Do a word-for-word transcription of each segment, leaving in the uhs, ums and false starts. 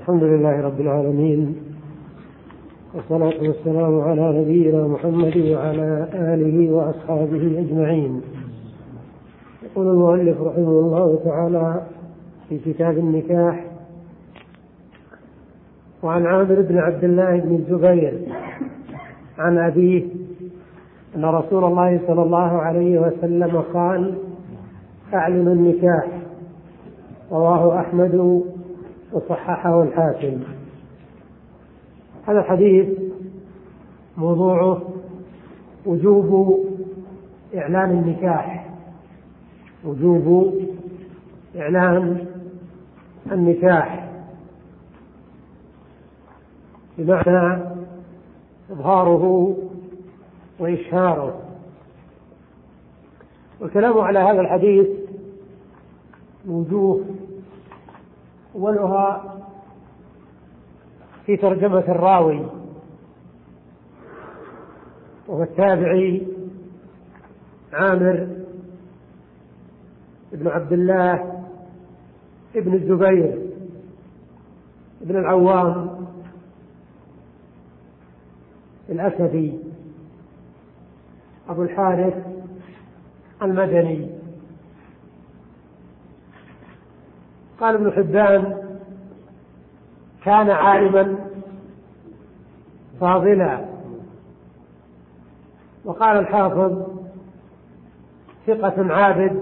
الحمد لله رب العالمين، والصلاة والسلام على نبينا محمد وعلى آله وأصحابه أجمعين. يقول المؤلف رحمه الله تعالى في كتاب النكاح: وعن عامر بن عبد الله بن الزبير عن أبيه أن رسول الله صلى الله عليه وسلم قال: أعلن النكاح. رواه أحمد وصححه الحاكم. هذا الحديث موضوعه وجوب إعلان النكاح، وجوب إعلان النكاح بمعنى إظهاره وإشهاره. والكلام على هذا الحديث وجوه، أولها في ترجمة الراوي، وهو التابعي عامر بن عبد الله ابن الزبير ابن العوام الأسدي أبو الحارث المدني. قال ابن حبان: كان عالما فاضلا. وقال الحافظ: ثقة عابد.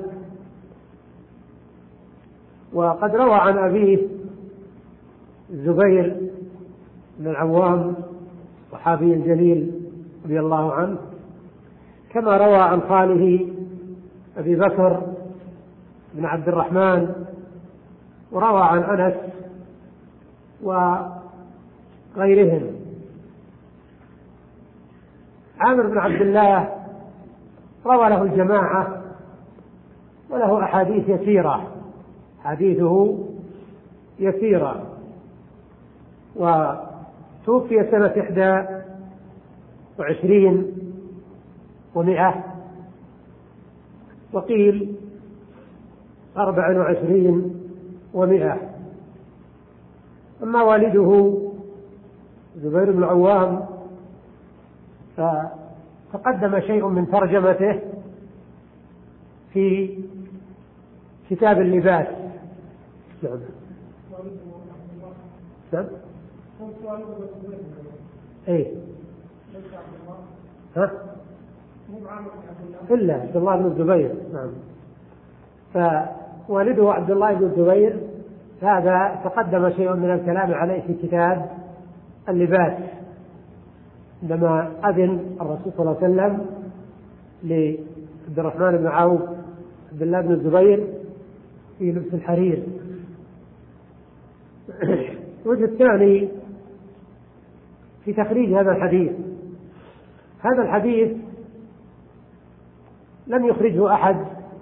وقد روى عن أبيه الزبير بن العوام الصحابي الجليل رضي الله عنه، كما روى عن خاله أبي بكر بن عبد الرحمن، وروى عن أنس وغيرهم. عامر بن عبد الله روى له الجماعة، وله أحاديث يسيرة، حديثه يسيرة. وتوفي سنة إحدى وعشرين ومئة، وقيل أربع وعشرين ومئة. أما والده زبير بن العوام فتقدم شيء من ترجمته في كتاب اللباس. نعم. نعم. ايه ها إلا عبد الله بن الزبير. نعم. فوالده عبد الله بن الزبير هذا تقدم شيء من الكلام عليه في كتاب اللباس، عندما أذن الرسول صلى الله عليه وسلم لعبد الرحمن بن عوف عبد الله بن الزبير في لبس الحرير. الوجه الثاني في تخريج هذا الحديث: هذا الحديث لم يخرجه أحد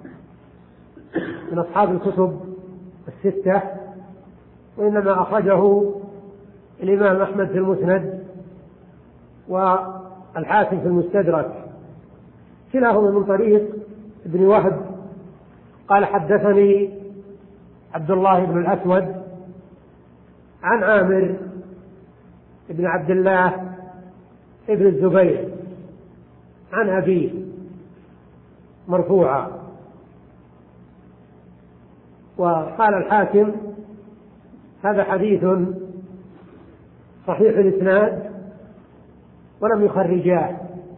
من أصحاب الكتب الستة، وإنما أخرجه الإمام أحمد في المسند والحاكم في المستدرك، كلاهما من طريق ابن وهب قال: حدثني عبد الله بن الأسود عن عامر بن عبد الله ابن الزبير عن أبيه مرفوعا. وقال الحاكم: هذا حديث صحيح الإسناد ولم يخرجاه.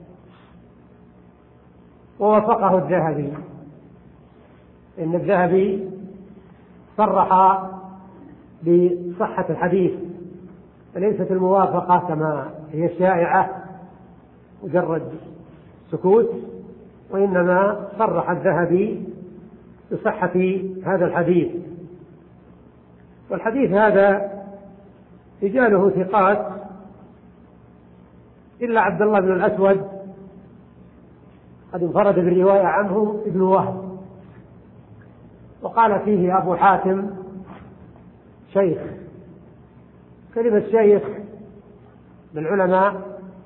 ووافقه الذهبي، إن الذهبي صرح بصحة الحديث، فليست الموافقة كما هي الشائعة مجرد سكوت، وإنما صرح الذهبي بصحة هذا الحديث. والحديث هذا رجاله ثقات إلا عبد الله بن الأسود قد انفرد بالرواية عنه ابن وهب، وقال فيه أبو حاتم شيخ. كلمة شيخ بالعلماء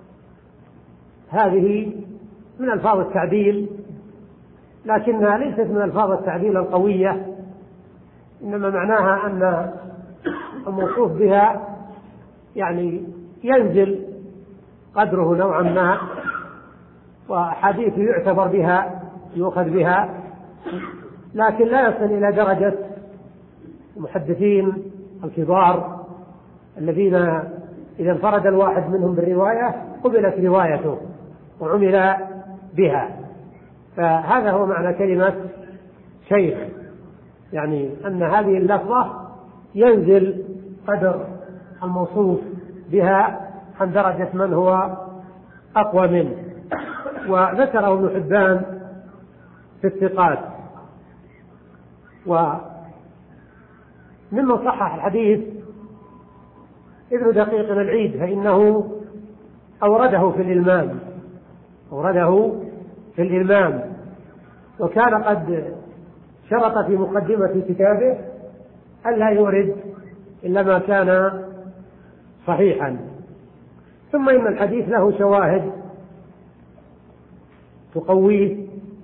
هذه من ألفاظ التعديل، لكنها ليست من ألفاظ التعديل القوية، إنما معناها أن الموصوف بها يعني ينزل قدره نوعا ما، وحديث يعتبر بها يؤخذ بها، لكن لا يصل إلى درجة المحدثين الكبار الذين إذا انفرد الواحد منهم بالرواية قبلت روايته وعمل بها. فهذا هو معنى كلمة شيخ، يعني أن هذه اللفظة ينزل قدر الموصوف بها عن درجة من هو أقوى منه. وذكره ابن حبان في الثقات. وممن صحح الحديث ابن دقيق العيد، فإنه أورده في الإلمام أورده في الإلمام وكان قد شرط في مقدمة كتابه ألا يورد إلا ما كان صحيحا. ثم إن الحديث له شواهد تقويه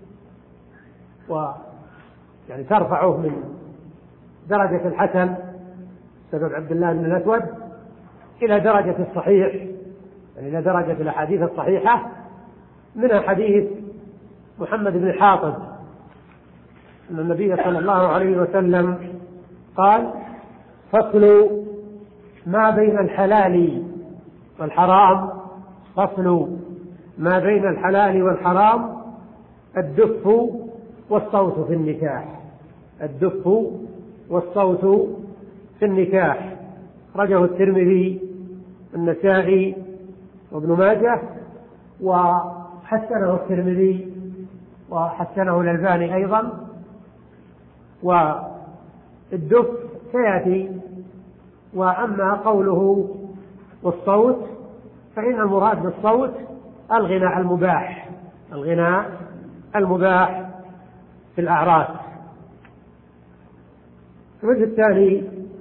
ويعني ترفعه من درجة الحسن سبب عبد الله بن الأسود إلى درجة الصحيح، يعني إلى درجة الأحاديث الصحيحة، منها حديث محمد بن حاطب أن النبي صلى الله عليه وسلم قال: فصل ما بين الحلال والحرام فصل ما بين الحلال والحرام الدف والصوت في النكاح الدف والصوت في النكاح. رجه الترمذي النسائي وابن ماجه، وحسنه الترمذي وحسنه الألباني أيضا. والدف سيأتي. وأما قوله والصوت فإن المراد بالصوت الغناء المباح الغناء المباح في الأعراس. الوجه الثاني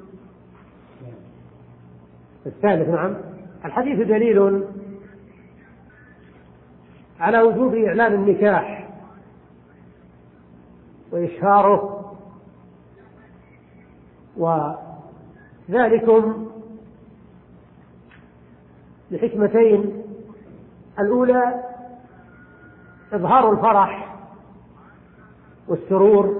الثالث نعم الحديث دليل على وجوب إعلان النكاح وإشهاره، وذلكم لحكمتين: الأولى إظهار الفرح والسرور،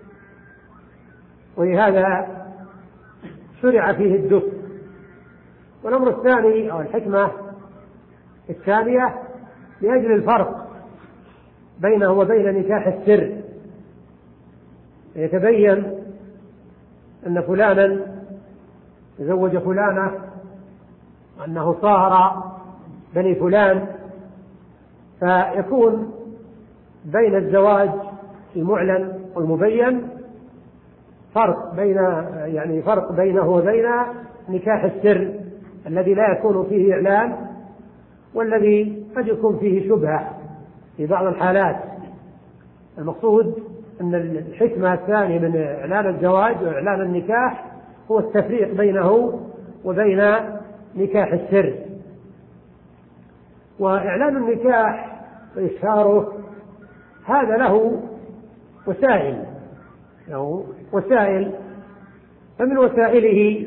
ولهذا شرع فيه الدف. والأمر الثاني أو الحكمة الثانية لأجل الفرق بينه وبين نكاح السر، يتبين أن فلانا تزوج فلانة وأنه صاهر بني فلان، فيكون بين الزواج المعلن والمبين فرق بين يعني فرق بينه وبين نكاح السر الذي لا يكون فيه إعلان، والذي قد يكون فيه شبهة في بعض الحالات. المقصود أن الحكمة الثانية من إعلان الزواج وإعلان النكاح هو التفريق بينه وبين نكاح السر. وإعلان النكاح وإشهاره هذا له وسائل له وسائل فمن وسائله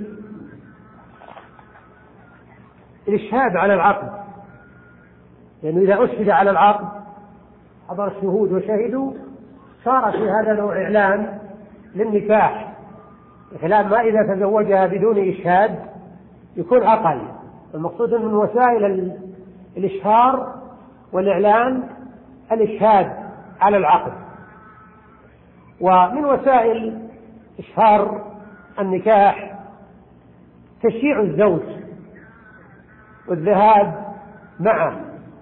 الإشهاد على العقد، لأنه يعني إذا أشهد على العقد حضر الشهود وشهدوا صار في هذا نوع إعلان للنكاح، بخلاف ما إذا تزوجها بدون إشهاد يكون أقل. المقصود من وسائل الإشهار والإعلان الإشهاد على العقد. ومن وسائل إشهار النكاح تشييع الزوج والذهاب معه،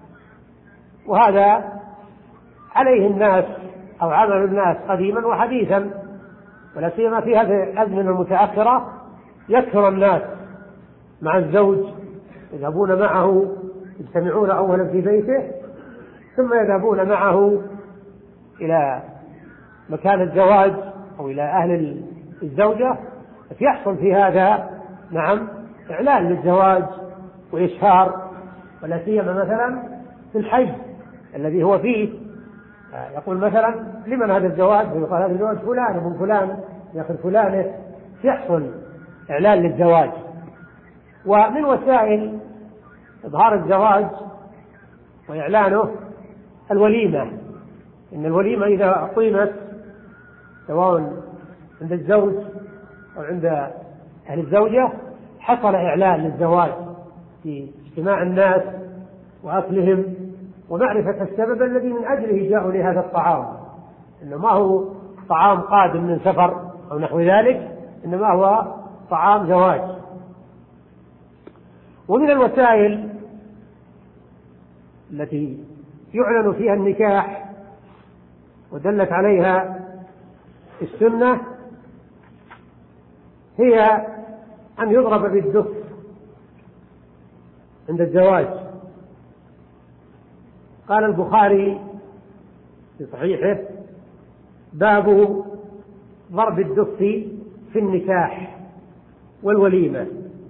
وهذا عليه الناس أو عمل الناس قديما وحديثا، ولا سيما في هذه الأزمنة المتأخرة يكثر الناس مع الزوج، يذهبون معه يجتمعون أولا في بيته ثم يذهبون معه إلى مكان الزواج أو إلى أهل الزوجة، فيحصل في هذا نعم إعلان للزواج وإشهار، ولا سيما مثلا في الحج الذي هو فيه يقول مثلا لمن هذا الزواج؟ يقول هذا الزواج فلان ابن فلان يأخذ فلانه، يحصل إعلان للزواج. ومن وسائل إظهار الزواج وإعلانه الوليمة، إن الوليمة إذا أقيمت سواء عند الزوج أو عند أهل الزوجة حصل إعلان للزواج في اجتماع الناس وأكلهم ومعرفة السبب الذي من أجله جاءوا لهذا الطعام، إنه ما هو طعام قادم من سفر أو نحو ذلك، إنما هو طعام زواج. ومن الوسائل التي يعلن فيها النكاح ودلت عليها السنة هي أن يضرب بالدف عند الزواج. قال البخاري في صحيحه: باب ضرب الدف في النكاح والوليمة.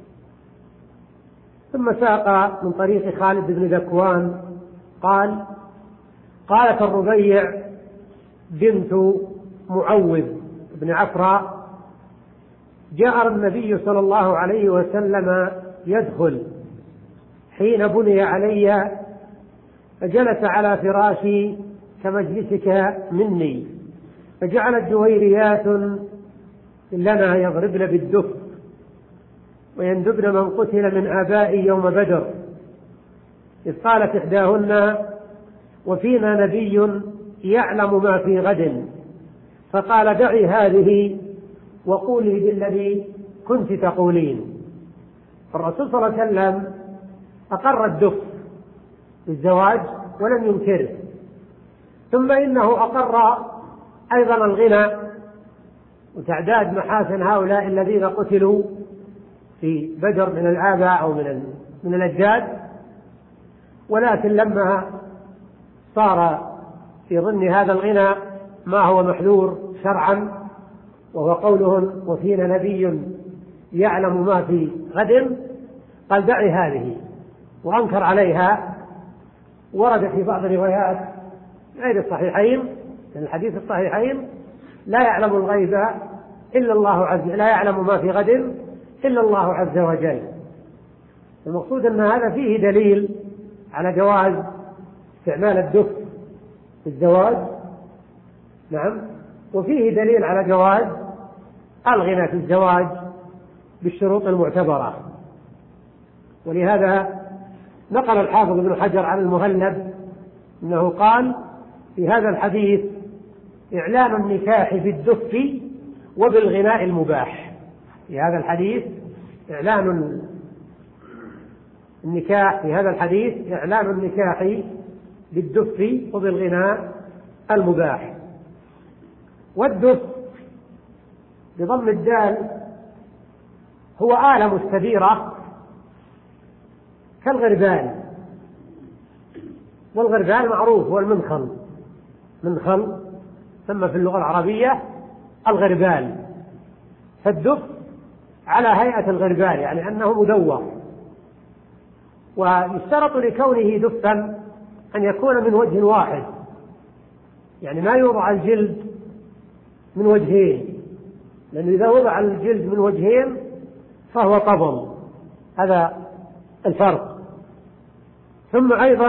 ثم ساق من طريق خالد بن ذكوان قال: قالت الربيع بنت معوذ بن عفراء: جاء النبي صلى الله عليه وسلم يدخل حين بني علي، فجلس على فراشي كمجلسك مني، فجعلت جويريات لنا يضربن بالدف ويندبن من قتل من آبائي يوم بدر، إذ قالت إحداهن: وفينا نبي يعلم ما في غد، فقال: دعي هذه وقولي بالذي كنت تقولين. الرسول صلى الله عليه وسلم أقر الدف بالزواج ولم ينكره، ثم إنه أقر أيضا الغنى وتعداد محاسن هؤلاء الذين قتلوا في بدر من الآباء أو من من الأجداد، ولكن لما صار في ضمن هذا الغنى ما هو محذور شرعا، وهو قولهم: وفينا نبي يعلم ما في غد، قال: دعي هذه، وأنكر عليها. ورد في بعض الروايات غير الصحيحين من الحديث الصحيحين: لا يعلم الغيب إلا الله عز لا يعلم ما في غد إلا الله عز وجل. المقصود أن هذا فيه دليل على جواز استعمال الدف في الزواج، نعم، وفيه دليل على جواز الغنى في الزواج بالشروط المعتبرة. ولهذا نقل الحافظ ابن حجر عن المهلب أنه قال في هذا الحديث: إعلان النكاح بالدف وبالغناء المباح. في هذا الحديث إعلان النكاح في هذا الحديث إعلان النكاح بالدف وبالغناء المباح. والدف بضم الدال هو آلة مستديرة كالغربال، والغربال معروف هو المنخل، منخل ثم في اللغة العربية الغربال، فالدف على هيئة الغربال يعني أنه مدور. ويشترط لكونه دفا أن يكون من وجه واحد، يعني ما يوضع الجلد من وجهين، لأنه إذا وضع الجلد من وجهين فهو طبل، هذا الفرق. ثم أيضا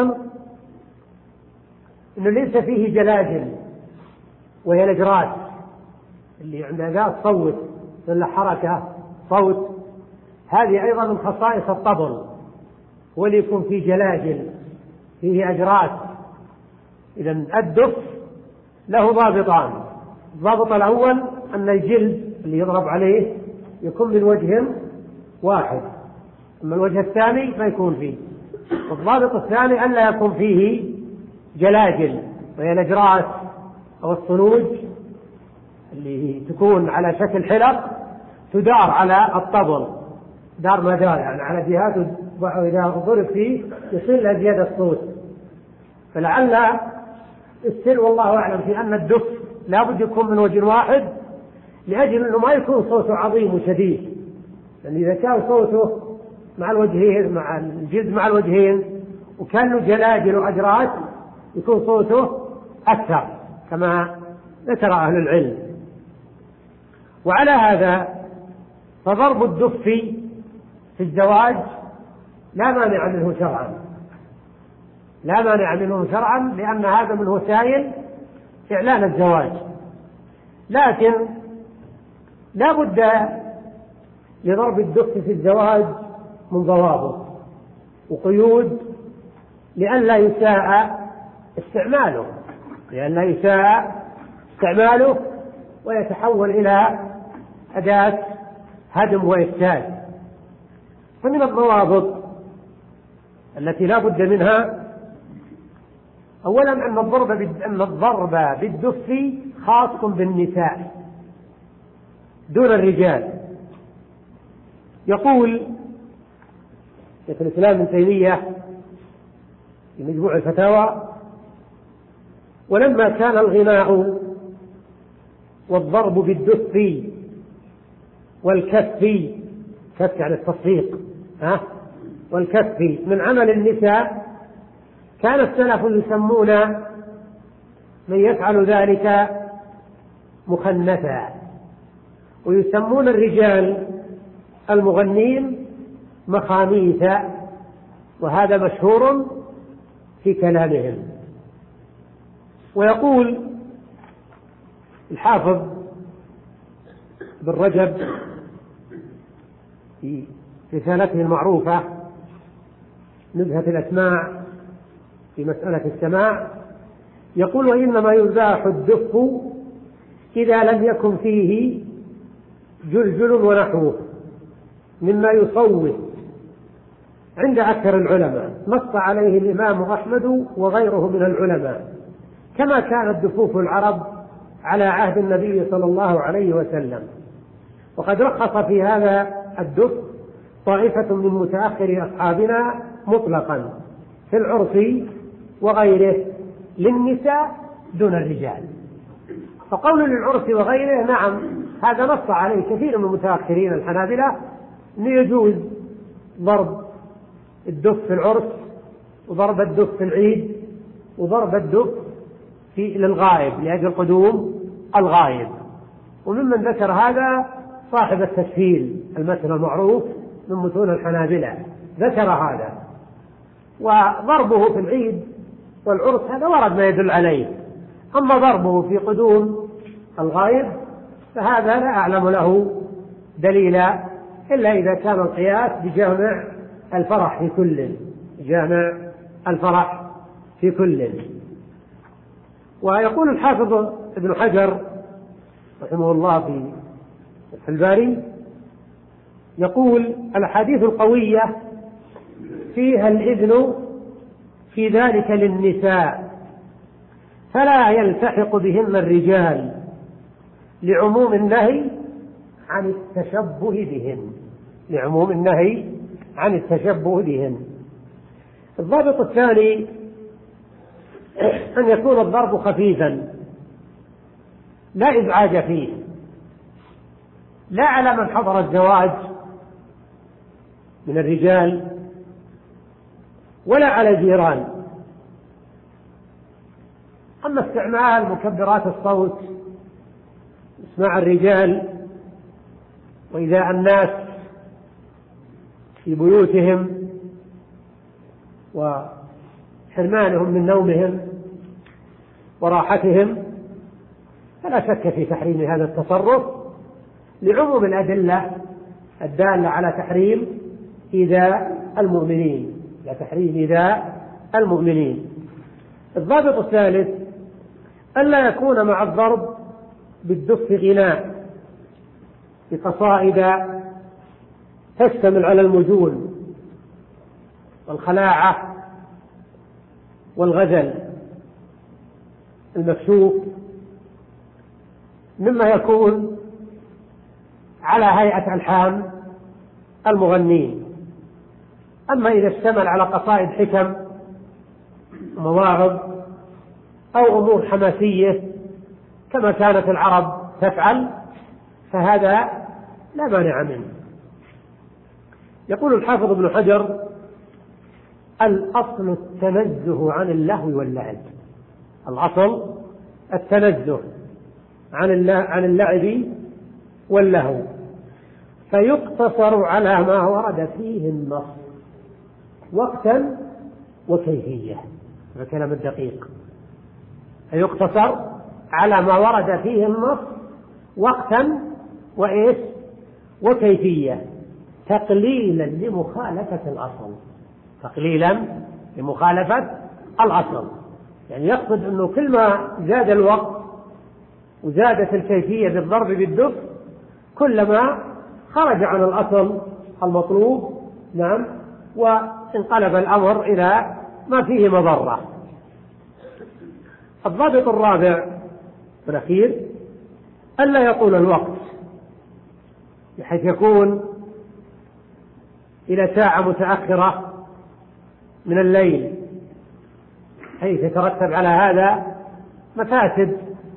أنه ليس فيه جلاجل وهي الأجراس اللي عندها ذات صوت ولا حركة صوت، هذه أيضا من خصائص الطبل، وليكون فيه جلاجل فيه أجراس. إذن الدف له ضابطان: الضابط الأول أن الجلد اللي يضرب عليه يكون من وجه واحد، أما الوجه الثاني ما يكون فيه. والضابط الثاني أن لا يكون فيه جلاجل وهي الأجراس أو الصنوج اللي تكون على شكل حلق تدار على الطبل دار مدار، يعني على جهات، وإذا ضرب فيه يصير له زيادة الصوت. فلعل السر والله أعلم في أن الدف لا بد يكون من وجه واحد، لأجل أنه ما يكون صوته عظيم وشديد، لأن إذا كان صوته مع الوجهين مع الجلد مع الوجهين وكان له جلاجل وأجراس يكون صوته أكثر كما ذكر أهل العلم. وعلى هذا فضرب الدف في الزواج لا مانع منه شرعا، لا مانع منه شرعا، لأن هذا من وسائل إعلان الزواج، لكن لا بد لضرب الدف في الزواج من ضوابط وقيود لئلا يساء استعماله لئلا يساء استعماله ويتحول إلى أداة هدم وإفساد. فمن الضوابط التي لا بد منها أولا أن الضرب أن الضرب بالدف خاص بالنساء دون الرجال. يقول شيخ الإسلام ابن تيمية في مجموع الفتاوى: ولما كان الغناء والضرب بالدف والكف، كف يعني التصفيق ها والكف من عمل النساء، كان السلف يسمون من يفعل ذلك مخنثا، ويسمون الرجال المغنين مخاميثا، وهذا مشهور في كلامهم. ويقول الحافظ بن رجب في رسالته المعروفة نزهة الأسماع في مسألة السماع، يقول: وإنما يباح الدف إذا لم يكن فيه جلجل ونحوه مما يصوت عند أكثر العلماء، نص عليه الإمام أحمد وغيره من العلماء، كما كانت دفوف العرب على عهد النبي صلى الله عليه وسلم. وقد رخص في هذا الدف طائفة من متأخر أصحابنا مطلقا في العرس وغيره للنساء دون الرجال. فقول للعرس وغيره نعم هذا نص عليه كثير من المتأخرين الحنابلة أنه يجوز ضرب الدف في العرس وضرب الدف في العيد وضرب الدف في للغائب لأجل قدوم الغائب. وممن ذكر هذا صاحب التسهيل المتن المعروف من متون الحنابلة ذكر هذا. وضربه في العيد والعرس هذا ورد ما يدل عليه، أما ضربه في قدوم الغائب فهذا لا أعلم له دليلا إلا إذا كان القياس بجامع الفرح في كل جامع الفرح في كل. ويقول الحافظ ابن حجر رحمه الله في فتح الباري، يقول: الأحاديث القوية فيها الإذن في ذلك للنساء فلا يلتحق بهن الرجال لعموم النهي عن التشبه بهن لعموم النهي عن التشبه بهن. الضابط الثاني أن يكون الضرب خفيفا لا إزعاج فيه، لا على من حضر الزواج من الرجال ولا على الجيران. أما استعمال مكبرات الصوت اسماع الرجال وإذاء الناس في بيوتهم وحرمانهم من نومهم وراحتهم، فلا شك في تحريم هذا التصرف لعموم الأدلة الدالة على تحريم إيذاء المؤمنين لا تحريم إيذاء المؤمنين. الضابط الثالث ألا يكون مع الضرب بالدف غناء بقصائد تشتمل على المجون والخلاعة والغزل المكشوف مما يكون على هيئة ألحان المغنين. أما إذا اشتمل على قصائد حكم ومواعظ أو أمور حماسية كما كانت العرب تفعل فهذا لا مانع منه. يقول الحافظ ابن حجر: الأصل التنزه عن اللهو واللعب. الأصل التنزه عن عن اللعب واللهو. فيقتصر على ما ورد فيه النص وقتا وكيفية. هذا كلام الدقيق. فيقتصر على ما ورد فيه النص وقتا وإيش وكيفية، تقليلا لمخالفة الأصل، تقليلا لمخالفة الأصل. يعني يقصد أنه كل ما زاد الوقت وزادت الكيفية بالضرب بالدف كلما خرج عن الأصل المطلوب، نعم، وانقلب الأمر إلى ما فيه مضرة. الضابط الرابع والأخير ألا يطول الوقت، بحيث يكون إلى ساعة متأخرة من الليل، حيث يترتب على هذا مفاسد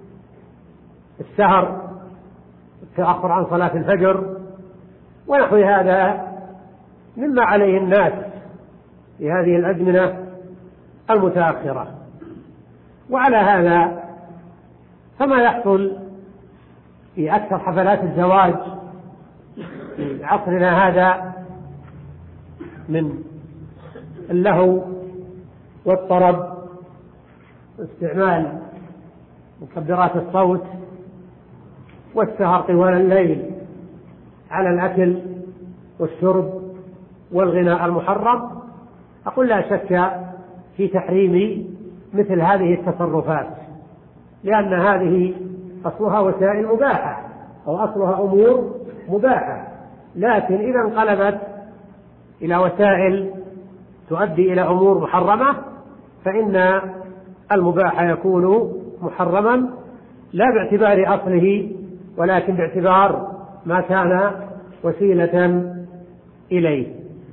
السهر، التأخر عن صلاة الفجر ونحو هذا مما عليه الناس في هذه الأزمنة المتأخرة. وعلى هذا فما يحصل في أكثر حفلات الزواج في عصرنا هذا من اللهو والطرب واستعمال مكبرات الصوت والسهر طوال الليل على الأكل والشرب والغناء المحرم، أقول لا شك في تحريم مثل هذه التصرفات، لأن هذه أصلها وسائل مباحة أو أصلها أمور مباحة، لكن إذا انقلبت إلى وسائل تؤدي إلى أمور محرمة فإن المباح يكون محرما لا باعتبار أصله ولكن باعتبار ما كان وسيلة إليه.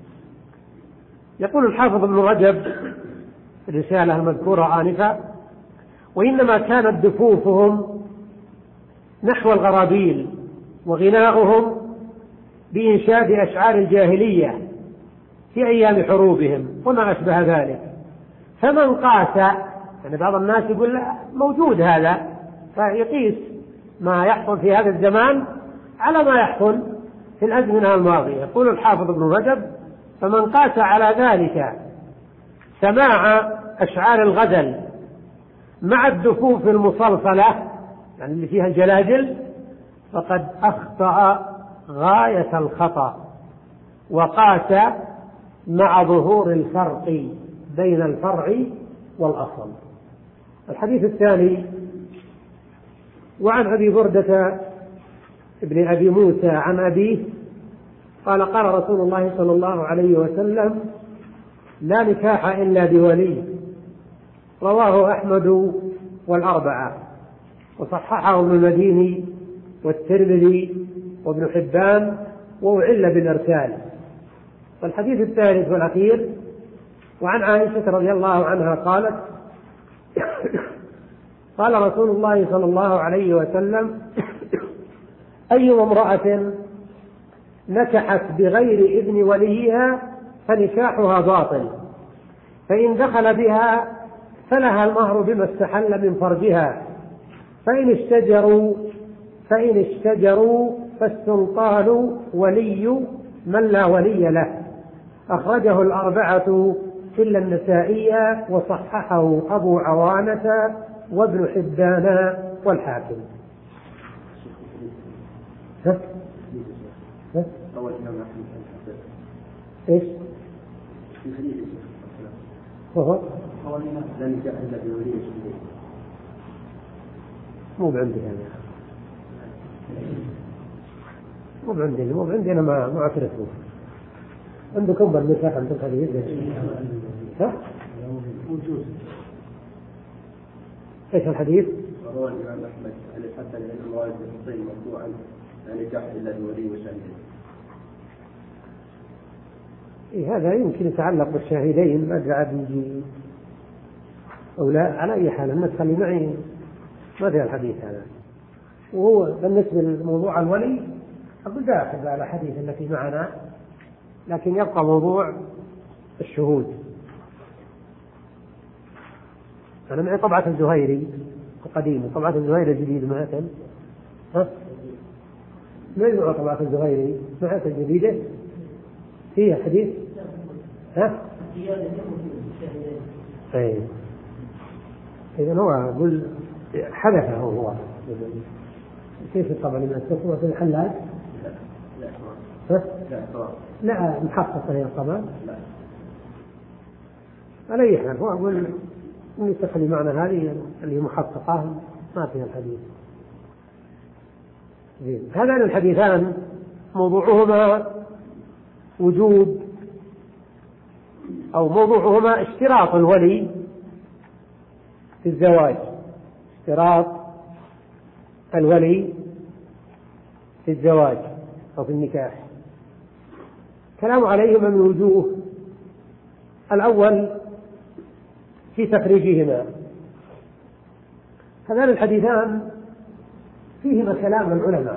يقول الحافظ ابن رجب في الرسالة المذكورة آنفا: وإنما كانت دفوفهم نحو الغرابيل وغناؤهم بإنشاد أشعار الجاهلية في أيام حروبهم وما أشبه ذلك. فمن قاس، يعني بعض الناس يقول موجود هذا، فيقيس ما يحصل في هذا الزمان على ما يحصل في الأزمنة الماضية. يقول الحافظ ابن رجب: فمن قاس على ذلك سماع أشعار الغزل مع الدفوف المصلصلة، يعني اللي فيها الجلاجل، فقد أخطأ غاية الخطأ وقاس مع ظهور الفرق بين الفرع والأصل. الحديث الثاني: وعن أبي بردة ابن أبي موسى عن أبيه قال: قال رسول الله صلى الله عليه وسلم: لا نكاح إلا بولي. رواه أحمد والأربعة، وصححه ابن المديني والترمذي وابن حبان، وأعل بالإرسال. والحديث الثالث والأخير: وعن عائشة رضي الله عنها قالت: قال رسول الله صلى الله عليه وسلم: أي امرأة نكحت بغير إذن وليها فنكاحها باطل، فإن دخل بها فلها المهر بما استحل من فرجها، فإن اشتجروا فإن اشتجروا فالسلطان ولي من لا ولي له. أخرجه الأربعة إلا النسائي، وصححه أبو عوانة وابن حبان والحاكم. ها؟ ها؟ إيش؟ هو مو بعندي هذا، مو بعندي مو بعندي أنا ما ما أعترف به. عندكم بالنكاح عندكم حديث؟ ها؟ ايش الحديث؟ رواه الإمام أحمد عن الحسن عن معاذ بن حسين مرفوعا: لا نكاح إلا بولي وشاهدين. إيه هذا يمكن يتعلق بالشاهدين، ما أدري عاد يجي أو لا. على أي حال الناس خلي معي ما في الحديث هذا. وهو بالنسبة للموضوع الولي أقول داخل على الحديث التي معنا، لكن يبقى موضوع الشهود. أنا معي طبعة الزهيري القديمة، طبعة الزهيري الجديد معكم؟ ها؟ ما يجمع طبعة الزغيري سمعت الجديدة فيها حديث ها؟ اي إذا هو يقول حدثه هو كيف الطبع لما تكون في الحلال؟ لا لا محققة هي الطبع لا على أي حال هو أقول إن تخلي معنى هذه اللي محققة ما فيها الحديث. هذان الحديثان موضوعهما وجوب أو موضوعهما اشتراط الولي في الزواج، اشتراط الولي في الزواج أو في النكاح. كلام عليهما من وجوه. الأول في تخريجهما. هذان الحديثان فيهما كلام العلماء،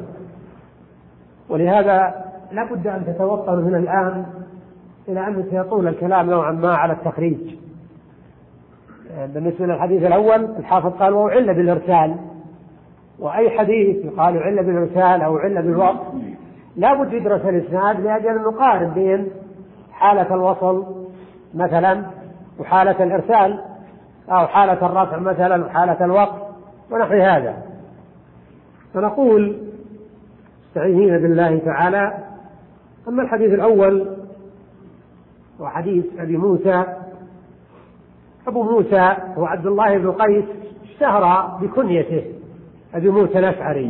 ولهذا لا بد أن تتوطن من الآن إلى أن سيطول الكلام نوعا ما على التخريج. بالنسبة للحديث الأول الحافظ قال وعل بالإرسال، وأي حديث يقال عل بالإرسال أو عل بالوقت لا بد يدرس الإسناد لأجل أن نقارن بين حالة الوصل مثلا وحالة الإرسال أو حالة الرفع مثلا وحالة الوقت ونحو هذا. فنقول استعينين بالله تعالى. أما الحديث الأول وحديث أبي موسى، أبو موسى هو عبد الله بن قيس اشتهر بكنيته أبي موسى الأشعري،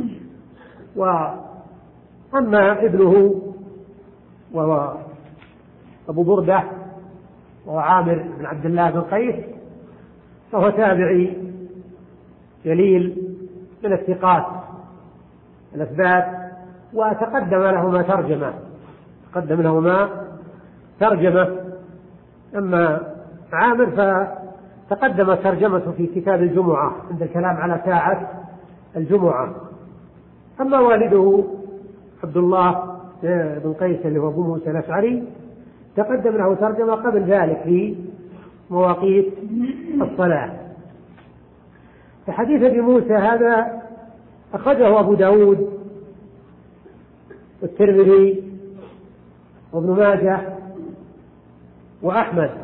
وأما ابنه وهو أبو بردة وهو عامر بن عبد الله بن قيس فهو تابعي جليل من الثقات الأثبات، وتقدم لهما ترجمة تقدم لهما ترجمة أما عامر فتقدم ترجمته في كتاب الجمعة عند الكلام على ساعة الجمعة. أما والده عبد الله بن قيس اللي هو أبو موسى الأشعري تقدم له ترجمة قبل ذلك في مواقيت الصلاة. فحديث أبي موسى هذا أخرجه أبو داود والترمذي وابن ماجه وأحمد.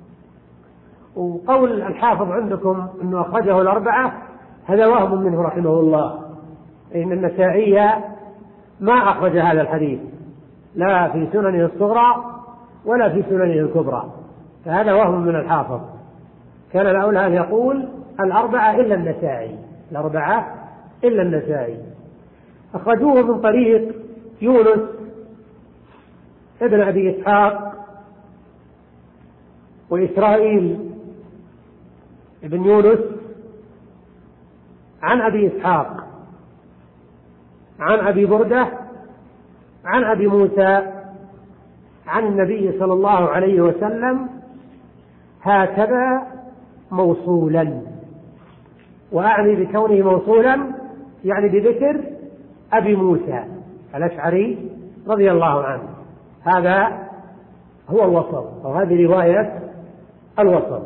وقول الحافظ عندكم أنه أخرجه الأربعة هذا وهم منه رحمه الله، إن النسائي ما أخرج هذا الحديث لا في سننه الصغرى ولا في سننه الكبرى، فهذا وهم من الحافظ. كان الأولى أن يقول الأربعة إلا النسائي، الأربعة إلا النسائي. أخرجوه من طريق يونس ابن أبي إسحاق وإسرائيل ابن يونس عن أبي إسحاق عن أبي بردة عن أبي موسى عن النبي صلى الله عليه وسلم هكذا موصولا. وأعني بكونه موصولا يعني بذكر أبي موسى الأشعري رضي الله عنه. هذا هو الوصل، وهذه رواية الوصل.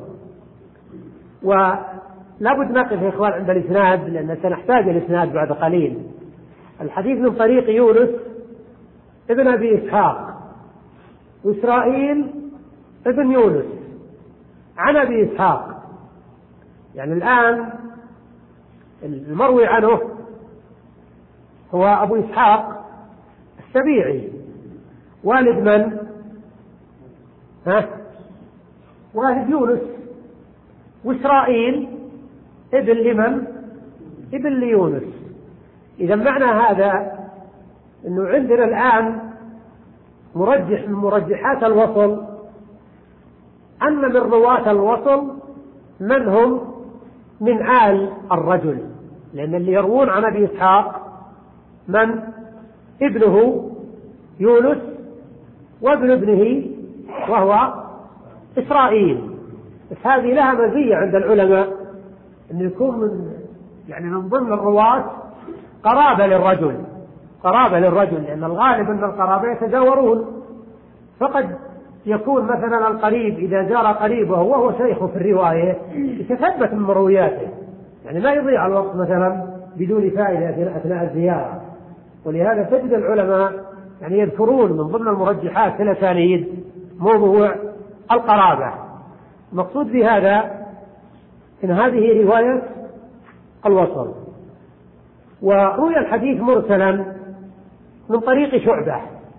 ولا بد نقف يا إخوان عند الإسناد لأن سنحتاج الإسناد بعد قليل. الحديث من طريق يونس ابن أبي إسحاق وإسرائيل ابن يونس عن أبي إسحاق، يعني الآن المروي عنه هو أبو إسحاق السبيعي والد من؟ ها؟ والد يونس. وإسرائيل ابن لمن؟ ابن ليونس. إذا معنى هذا أنه عندنا الآن مرجح من مرجحات الوصل أن من رواة الوصل من هم من آل الرجل، لأن اللي يروون عن أبي إسحاق من؟ ابنه يونس وابن ابنه وهو إسرائيل. بس هذه لها مزية عند العلماء أن يكون من يعني من ضمن الرواة قرابة للرجل قرابة للرجل لأن الغالب أن القرابة يتجاورون، فقد يكون مثلا القريب إذا زار قريبه وهو شيخه في الرواية يتثبت من مروياته، يعني ما يضيع الوقت مثلا بدون فائدة أثناء الزيارة. ولهذا تجد العلماء يعني يذكرون من ضمن المرجحات في الأسانيد موضوع القرابة. المقصود بهذا إن هذه رواية الوصل. وروي الحديث مرسلا من طريق شعبة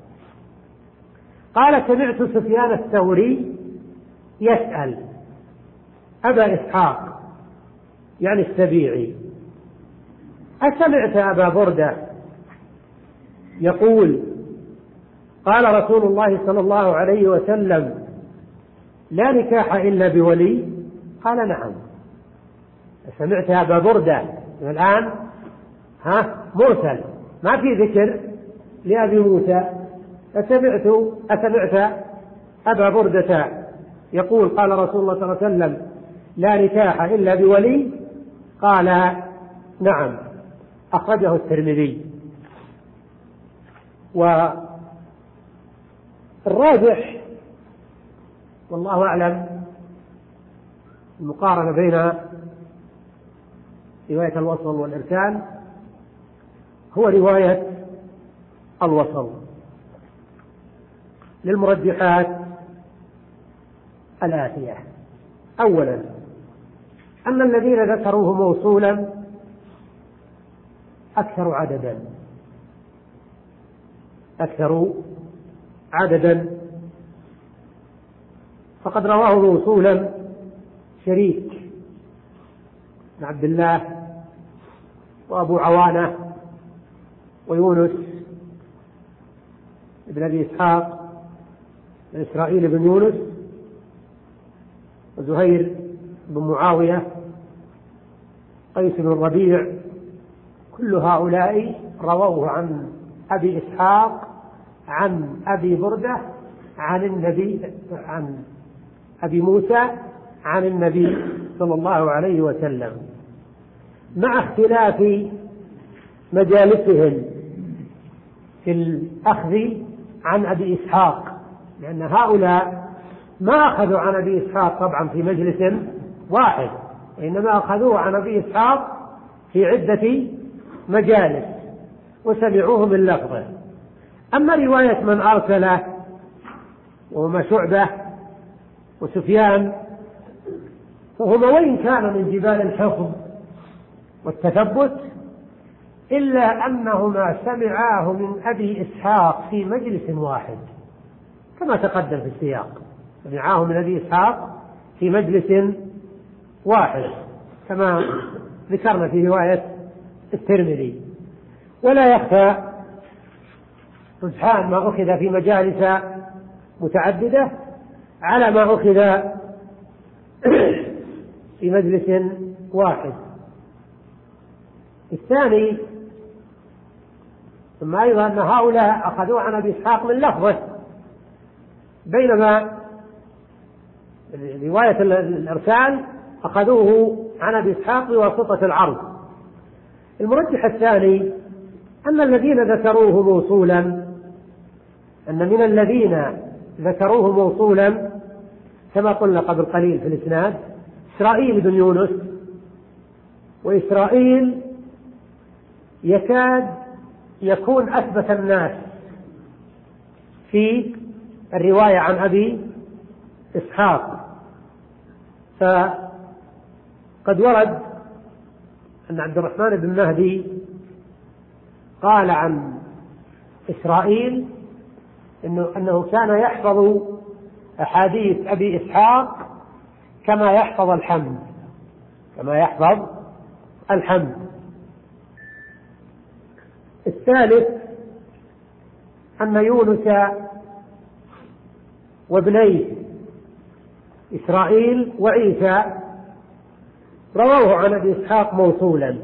قال سمعت سفيان الثوري يسأل أبا إسحاق يعني السبيعي أسمعت أبا بردة يقول قال رسول الله صلى الله عليه وسلم لا نكاح إلا بولي؟ قال نعم. سمعت أبا بردة الآن ها مرسل ما في ذكر لأبي موسى. أسمعت أسمعت أبا بردة يقول قال رسول الله صلى الله عليه وسلم لا نكاح إلا بولي؟ قال نعم. أخرجه الترمذي. والراجح والله أعلم المقارنة بين رواية الوصل والإرسال هو رواية الوصل للمرجحات الآتية. أولا أن الذين ذكروه موصولا أكثر عددا أكثر عددا فقد رواه موصولا شريك بن عبد الله وأبو عوانة ويونس بن أبي إسحاق بن إسرائيل بن يونس وزهير بن معاوية قيس بن الربيع. كل هؤلاء رووه عن أبي إسحاق عن أبي بردة عن النبي عن أبي موسى عن النبي صلى الله عليه وسلم، مع اختلاف مجالسهم في الأخذ عن أبي إسحاق، لأن هؤلاء ما أخذوا عن أبي إسحاق طبعا في مجلس واحد، وإنما أخذوه عن أبي إسحاق في عدة مجالس وسمعوه من لفظه. أما رواية من أرسله وهما شعبة وسفيان فهما وإن كان من جبال الحفظ والتثبت إلا أنهما سمعاه من أبي إسحاق في مجلس واحد كما تقدم في السياق، سمعاه من أبي إسحاق في مجلس واحد كما ذكرنا في رواية الترمذي. ولا يخفى رجحان ما أخذ في مجالس متعددة على ما أخذ في مجلس واحد. الثاني ثم أيضا أن هؤلاء أخذوا عن أبي إسحاق من لفظه، بينما رواية الإرسال أخذوه عن أبي إسحاق بواسطة العرض. المرجح الثاني أن الذين ذكروه موصولا أن من الذين ذكروه موصولا كما قلنا قبل قليل في الإسناد إسرائيل بن يونس، وإسرائيل يكاد يكون أثبت الناس في الرواية عن أبي إسحاق. فقد ورد أن عبد الرحمن بن مهدي قال عن إسرائيل إنه, أنه كان يحفظ أحاديث أبي إسحاق كما يحفظ الحمد كما يحفظ الحمد. الثالث أن يونس وابنيه إسرائيل وعيسى رووه عن أبي إسحاق موصولا،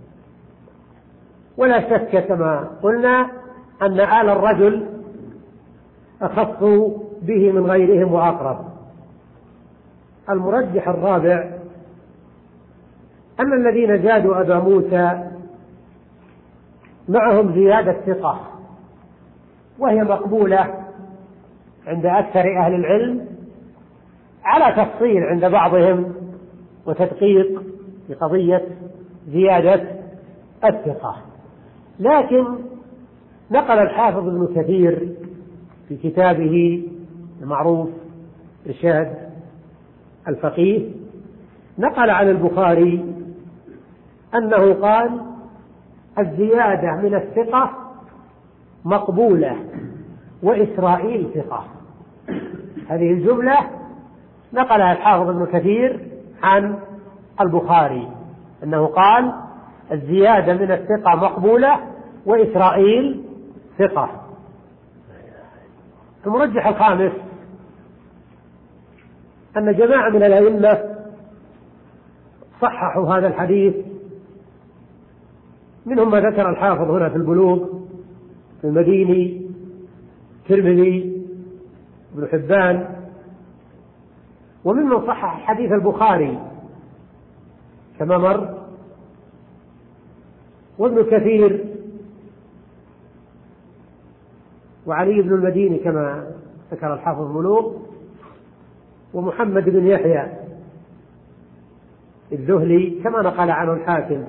ولا شك كما قلنا أن آل الرجل أخص به من غيرهم وأقرب. المرجح الرابع أن الذين زادوا أبا موسى معهم زيادة ثقة وهي مقبولة عند أكثر أهل العلم على تفصيل عند بعضهم وتدقيق في قضية زيادة الثقة، لكن نقل الحافظ ابن كثير في كتابه المعروف إرشاد الفقيه، نقل عن البخاري أنه قال: الزيادة من الثقة مقبولة وإسرائيل ثقة. هذه الجملة نقلها الحافظ ابن كثير عن البخاري أنه قال: الزيادة من الثقة مقبولة وإسرائيل ثقة. المرجح الخامس أن جماعة من الأئمة صححوا هذا الحديث، منهم ما ذكر الحافظ هنا في البلوغ، في المديني، الترمذي، ابن حبان، وممن صحح حديث البخاري كما مر، وابن كثير، وعلي بن المديني كما ذكر الحافظ البلوغ، ومحمد بن يحيى الذهلي كما نقل عنه الحاكم،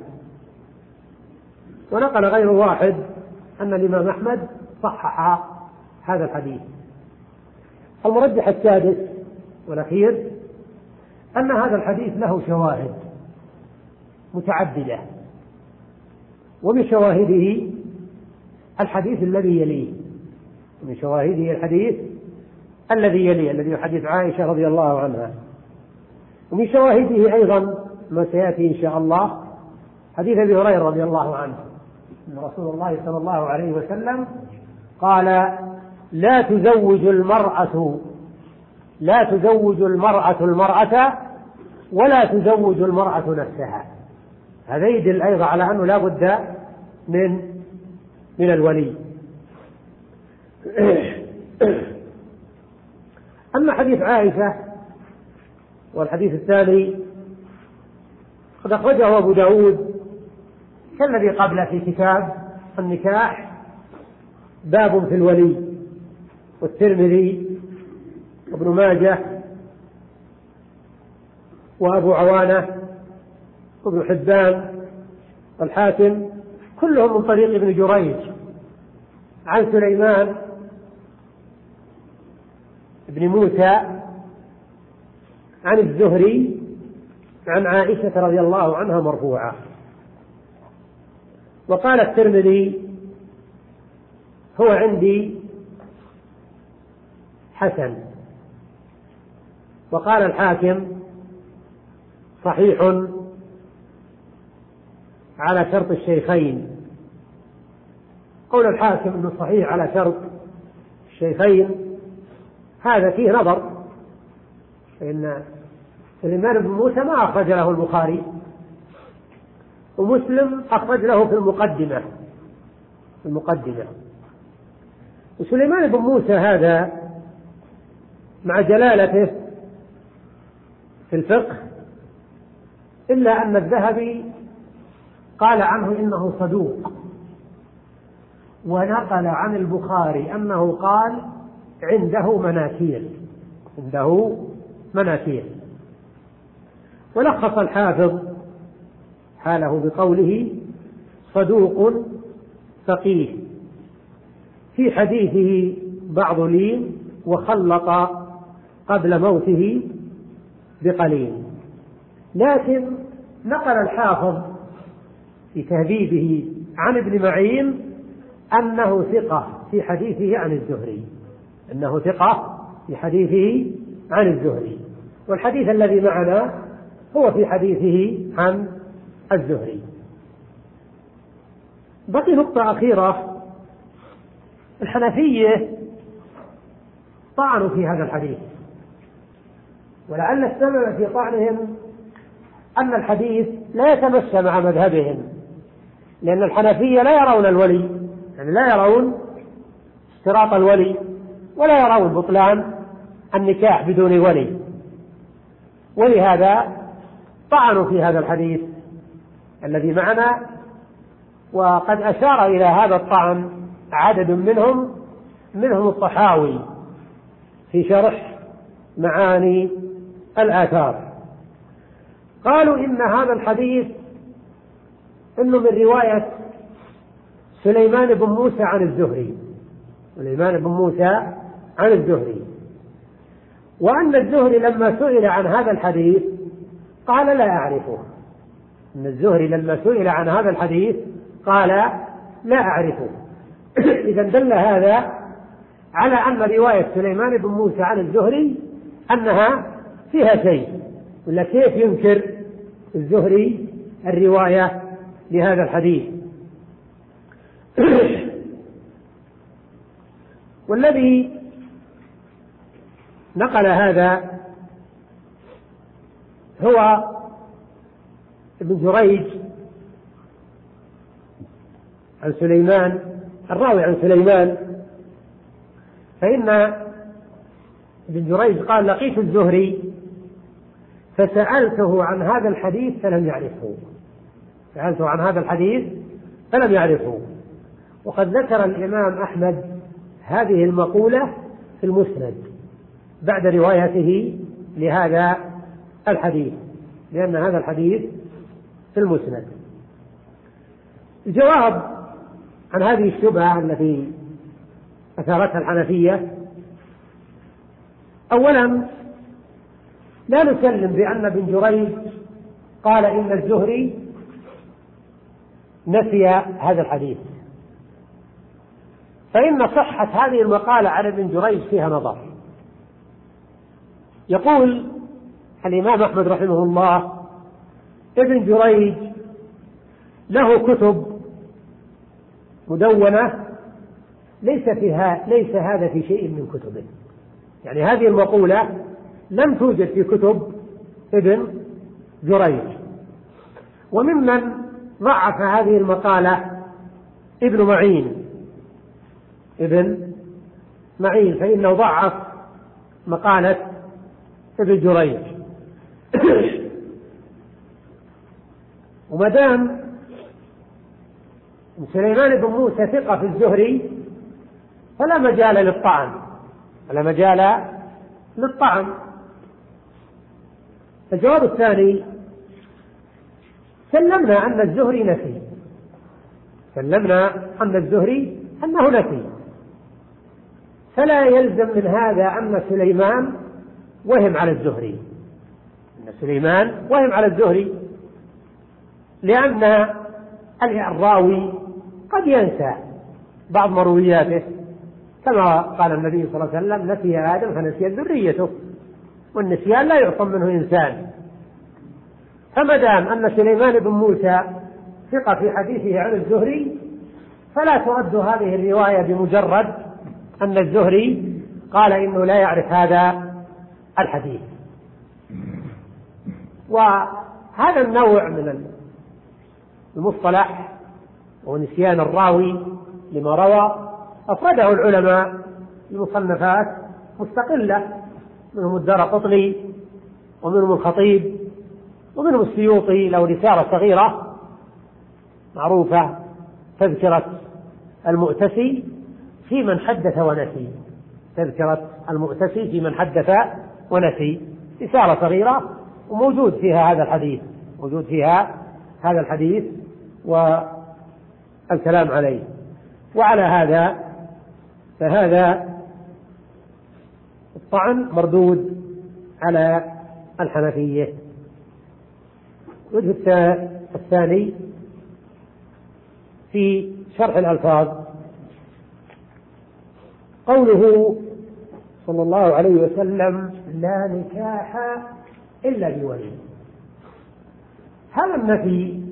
ونقل غير واحد أن الإمام أحمد صحح هذا الحديث. المرجح السادس والأخير أن هذا الحديث له شواهد متعددة، ومن شواهده الحديث الذي يليه من شواهده الحديث الذي يليه الذي حديث عائشة رضي الله عنها. ومن شواهده أيضا ما سيأتي إن شاء الله حديث أبي هريرة رضي الله عنه أن رسول الله صلى الله عليه وسلم قال: لا تزوج المرأة لا تزوج المرأة المرأة ولا تزوج المرأة نفسها. هذا يدل أيضا على أنه لا بد من من الولي. أما حديث عائشة والحديث الثاني قد أخرجه أبو داود كالذي قبله في كتاب النكاح باب في الولي، والترمذي وابن ماجه وأبو عوانة وابن حبان والحاكم كلهم من طريق ابن جريج عن سليمان بن موسى عن الزهري عن عائشة رضي الله عنها مرفوعة. وقال الترمذي: هو عندي حسن. وقال الحاكم: صحيح على شرط الشيخين. قول الحاكم انه صحيح على شرط الشيخين هذا فيه نظر، فإن سليمان بن موسى ما أخرج له البخاري، ومسلم أخرج له في المقدمة في المقدمة وسليمان بن موسى هذا مع جلالته في الفقه إلا أن الذهبي قال عنه إنه صدوق، ونقل عن البخاري أنه قال عنده مناكير عنده مناكير ولخص الحافظ حاله بقوله: صدوق فقيه، في حديثه بعض لين، وخلط قبل موته بقليل. لكن نقل الحافظ في تهذيبه عن ابن معين أنه ثقة في حديثه عن الزهري أنه ثقة في حديثه عن الزهري والحديث الذي معنا هو في حديثه عن الزهري. بقي نقطة أخيرة: الحنفية طعنوا في هذا الحديث، ولعل السبب في طعنهم أن الحديث لا يتمشى مع مذهبهم، لأن الحنفية لا يرون الولي، يعني لا يرون اشتراط الولي، ولا يرون بطلان النكاح بدون ولي، ولهذا طعنوا في هذا الحديث الذي معنا. وقد أشار إلى هذا الطعن عدد منهم منهم الطحاوي في شرح معاني الآثار. قالوا إن هذا الحديث إنه من رواية سليمان بن موسى عن الزهري سليمان بن موسى عن الزهري وأن الزهري لما سئل عن هذا الحديث قال لا أعرفه. أن الزهري لما سئل عن هذا الحديث قال لا أعرفه. إذا دل هذا على أن رواية سليمان بن موسى عن الزهري أنها فيها شيء، ولا كيف ينكر الزهري الرواية لهذا الحديث؟ والذي نقل هذا هو ابن جريج عن سليمان، الراوي عن سليمان، فإن ابن جريج قال لقيت الزهري فسألته عن هذا الحديث فلم يعرفه سألته عن هذا الحديث فلم يعرفه. وقد ذكر الإمام أحمد هذه المقولة في المسند بعد روايته لهذا الحديث، لأن هذا الحديث في المسند. الجواب عن هذه الشبهة التي أثارتها الحنفية: أولا لا نسلم بأن ابن جريج قال إن الزهري نسي هذا الحديث، فإن صحة هذه المقالة على ابن جريج فيها نظر. يقول الإمام أحمد رحمه الله: ابن جريج له كتب مدونة ليس فيها ليس هذا في شيء من كتبه، يعني هذه المقولة لم توجد في كتب ابن جريج. وممن ضعف هذه المقالة ابن معين ابن معين فإنه ضعف مقالة ابن جريج. ومدام سليمان بن موسى ثقة في الزهري فلا مجال للطعن فلا مجال للطعن. الجواب الثاني: سلمنا أن الزهري نسي سلمنا أن الزهري أنه نسي فلا يلزم من هذا أن سليمان وهم على الزهري أن سليمان وهم على الزهري لأن الراوي قد ينسى بعض مروياته، كما قال النبي صلى الله عليه وسلم: نسي آدم فنسيت ذريته، والنسيان لا يعصم منه إنسان. فما دام أن سليمان بن موسى ثقة في حديثه عن الزهري فلا ترد هذه الرواية بمجرد أن الزهري قال إنه لا يعرف هذا الحديث. وهذا النوع من المصطلح ونسيان الراوي لما روى أفرده العلماء بمصنفات مستقلة، منهم الدارقطني ومنهم الخطيب ومنهم السيوطي له رسالة صغيرة معروفة تذكرة المؤتسي في من حدث ونسي تذكرة المؤتسي في من حدث ونسي رسالة صغيرة وموجود فيها هذا الحديث موجود فيها هذا الحديث والكلام عليه. وعلى هذا فهذا الطعن مردود على الحنفية. الوجه الثاني في شرح الألفاظ قوله صلى الله عليه وسلم: لا نكاح إلا بولي. هذا النفي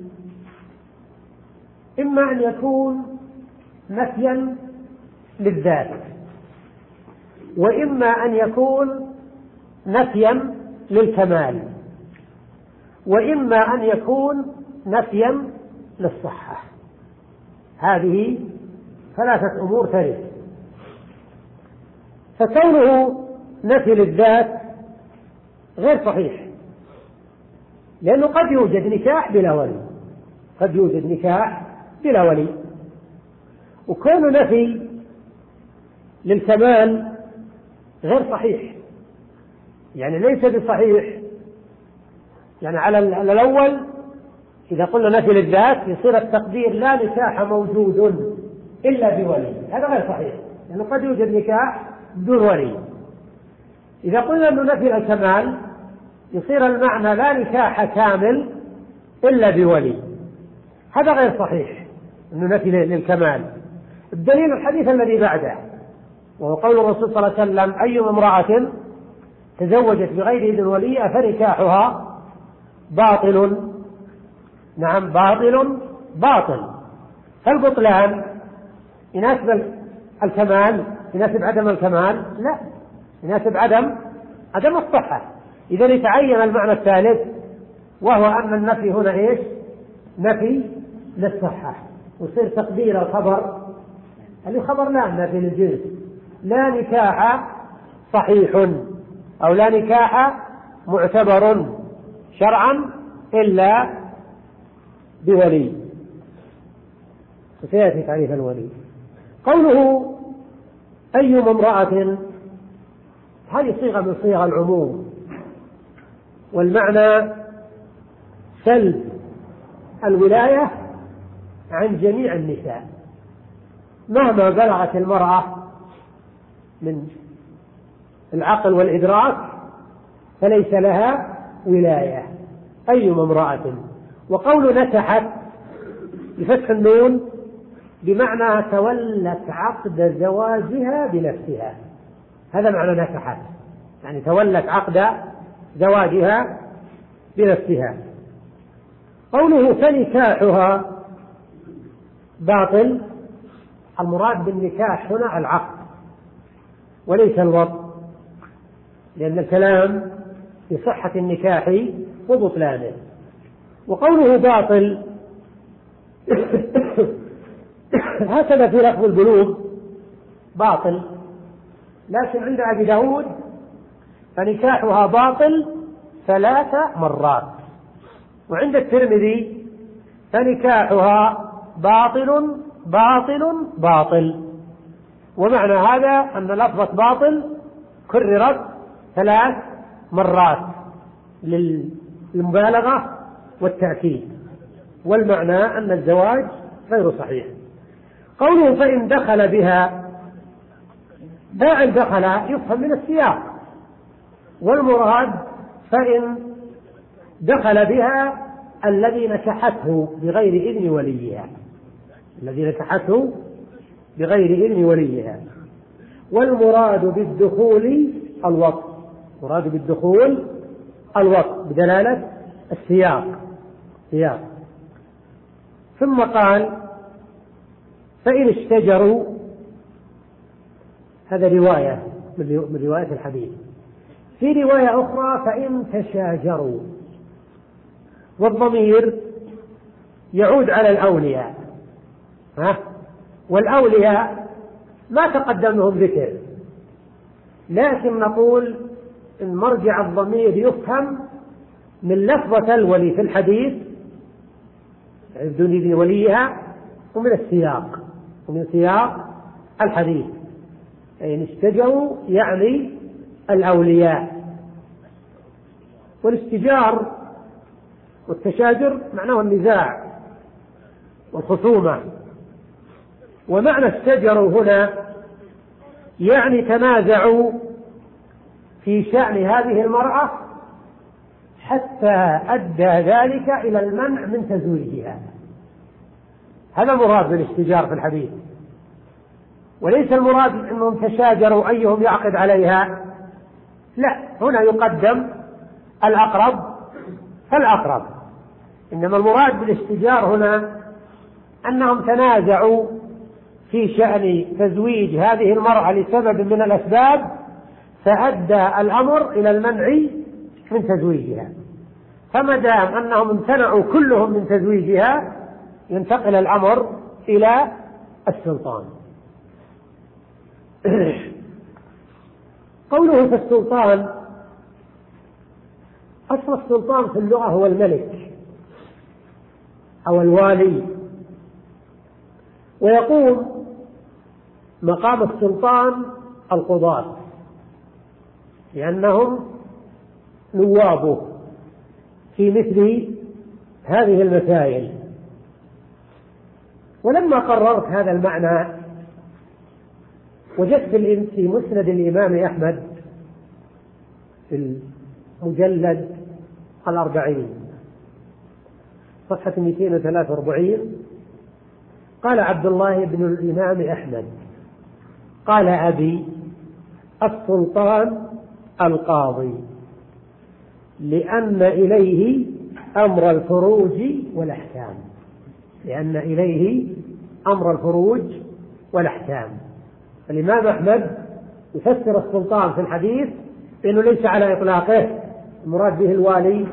إما أن يكون نفيا للذات، وإما أن يكون نفيا للكمال، وإما أن يكون نفيا للصحة. هذه ثلاثة أمور ترد. فكونه نفي للذات غير صحيح، لأنه قد يوجد نكاح بلا ولي قد يوجد نكاح بلا ولي وكون نفي للكمال غير صحيح، يعني ليس بصحيح. يعني على الأول إذا قلنا نفي للذات يصير التقدير لا نكاح موجود إلا بولي، هذا غير صحيح، لأنه قد يوجد نكاح بدون ولي. إذا قلنا أنه نفي الكمال يصير المعنى لا نكاح كامل إلا بولي، هذا غير صحيح أنه نفي للكمال. الدليل الحديث الذي بعده، وهو قول الرسول صلى الله عليه وسلم: أي امرأة تزوجت بغير إذن وليها فنكاحها باطل. نعم، باطل باطل. فالبطلان يناسب الكمال، يناسب عدم الكمال؟ لا، يناسب عدم عدم الصحة. إذا يتعين المعنى الثالث، وهو أن النفي هنا إيش؟ نفي للصحة، ويصير تقدير الخبر اللي خبر لا نفي للجنس: لا نكاح صحيح أو لا نكاح معتبر شرعا إلا بولي. سيأتي تعريف الولي. قوله أيما امرأة، هذه صيغة من صيغ العموم، والمعنى سلب الولاية عن جميع النساء مهما بلغت المرأة من العقل والإدراك، فليس لها ولاية. أيما امرأة. وقول نكحت بفتح النون بمعنى تولت عقد زواجها بنفسها، هذا معنى نكحت، يعني تولت عقد زواجها بنفسها. قوله فنكاحها باطل، المراد بالنكاح هنا العقد وليس الوطء، لأن الكلام في صحة النكاح وبطلانه. وقوله باطل هكذا في لفظ البلوغ باطل، لكن عند أبي داود فنكاحها باطل ثلاث مرات، وعند الترمذي فنكاحها باطل باطل باطل. ومعنى هذا أن لفظة باطل كررت ثلاث مرات للمبالغة والتأكيد، والمعنى أن الزواج غير صحيح. قوله فإن دخل بها، فاعل دخل يفهم من السياق، والمراد فإن دخل بها الذي نكحته بغير إذن وليها، الذي نكحته بغير إذن وليها. والمراد بالدخول الوطء، مراد بالدخول الوطء بدلالة السياق سياق. ثم قال فإن اشتجروا، هذا رواية من رواية الحديث. في رواية أخرى فإن تشاجروا، والضمير يعود على الأولياء، ها؟ والأولياء ما تقدم لهم ذكر، لكن نقول إن مرجع الضمير يفهم من لفظة الولي في الحديث بدون إذن وليها، ومن السياق ومن سياق الحديث. يعني اشتجروا يعني الأولياء. والاستجار والتشاجر معناه النزاع والخصومة. ومعنى استجروا هنا يعني تنازعوا في شأن هذه المرأة حتى أدى ذلك إلى المنع من تزويجها، هذا مراد بالاستجار في الحديث. وليس المراد أنهم تشاجروا أيهم يعقد عليها، لا، هنا يقدم الأقرب فالأقرب. إنما المراد بالاستجار هنا أنهم تنازعوا في شأن تزويج هذه المرأة لسبب من الأسباب، فأدى الأمر إلى المنع من تزويجها. فما دام أنهم امتنعوا كلهم من تزويجها ينتقل الأمر إلى السلطان. قوله في السلطان، أصل السلطان في اللغة هو الملك أو الوالي، ويقوم مقام السلطان القضاة لأنهم نوابه في مثل هذه المسائل. ولما قررت هذا المعنى وجدت في مسند الإمام أحمد في المجلد الأربعين صفحة مئتين وثلاثة وأربعين قال عبد الله بن الإمام أحمد قال أبي السلطان القاضي لأن إليه أمر الفروج والأحكام لأن إليه أمر الفروج والأحكام. الإمام أحمد يفسر السلطان في الحديث إنه ليس على إطلاقه المراد به الوالي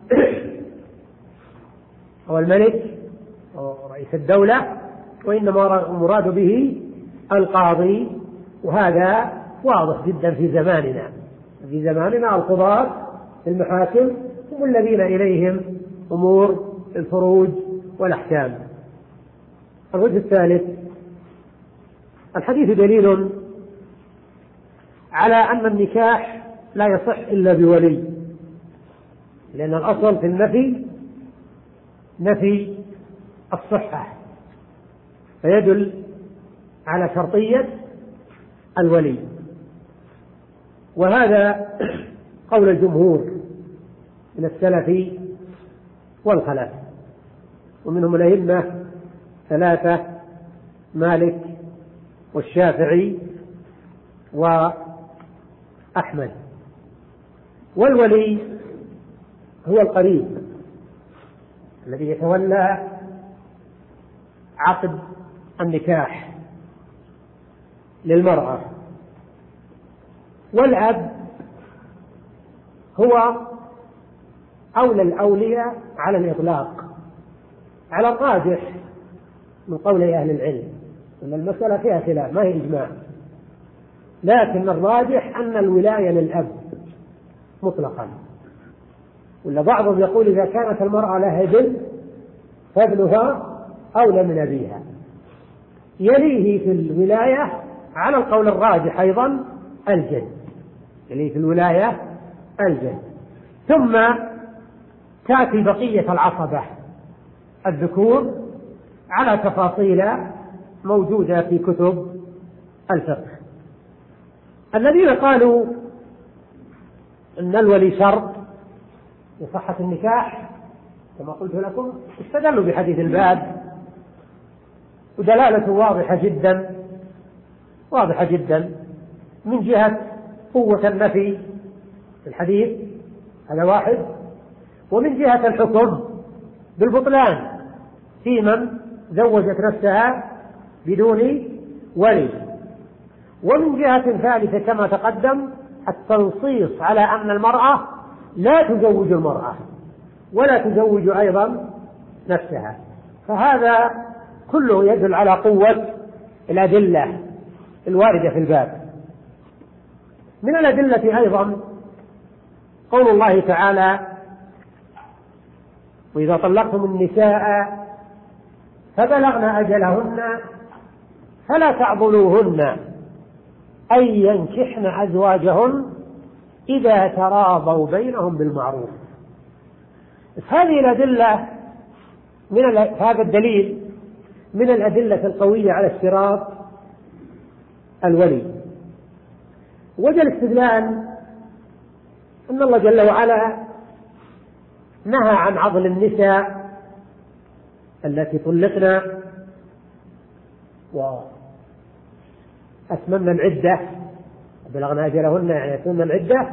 أو الملك أو رئيس الدولة، وإنما المراد به القاضي، وهذا واضح جدا في زماننا. في زماننا القضاة في المحاكم هم الذين إليهم أمور الفروج والأحكام. الوجه الثالث الحديث دليل على أن النكاح لا يصح إلا بولي، لأن الأصل في النفي نفي الصحة، فيدل على شرطية الولي، وهذا قول الجمهور من السلف والخلف، ومنهم الأئمة ثلاثة مالك والشافعي وأحمد. والولي هو القريب الذي يتولى عقد النكاح للمرأة، والأب هو أولى الأولياء على الإطلاق على الراجح من قول أهل العلم، أن المسألة فيها خلاف ما هي إجماع، لكن الراجح أن الولاية للأب مطلقا، ولا بعضهم يقول إذا كانت المرأة لها ابن فابنها أولى من أبيها. يليه في الولاية على القول الراجح أيضا الجد، يليه في الولاية الجد، ثم تأتي بقية العصبة الذكور على تفاصيل موجودة في كتب الفقه. الذين قالوا أن الولي شرط لصحة النكاح كما قلت لكم استدلوا بحديث الباب، ودلالته واضحة جدا واضحة جدا من جهة قوة النفي في الحديث، هذا واحد، ومن جهة الحكم بالبطلان في من زوجت نفسها بدون ولي، ومن جهة ثالثة كما تقدم التنصيص على أن المرأة لا تزوج المرأة ولا تزوج أيضا نفسها. فهذا كله يدل على قوة الأدلة الواردة في الباب. من الأدلة أيضا قول الله تعالى: وإذا طلقتم النساء فبلغن أجلهن فلا تعضلوهن أن ينكحن أزواجهن إذا تراضوا بينهم بالمعروف. هذه الأدلة من هذا الدليل من الأدلة القوية على اشتراط الولي. وجه الاستدلال أن الله جل وعلا نهى عن عضل النساء التي طلقنا وأتممن العدة بلغن أجلهن يعني أتممن العدة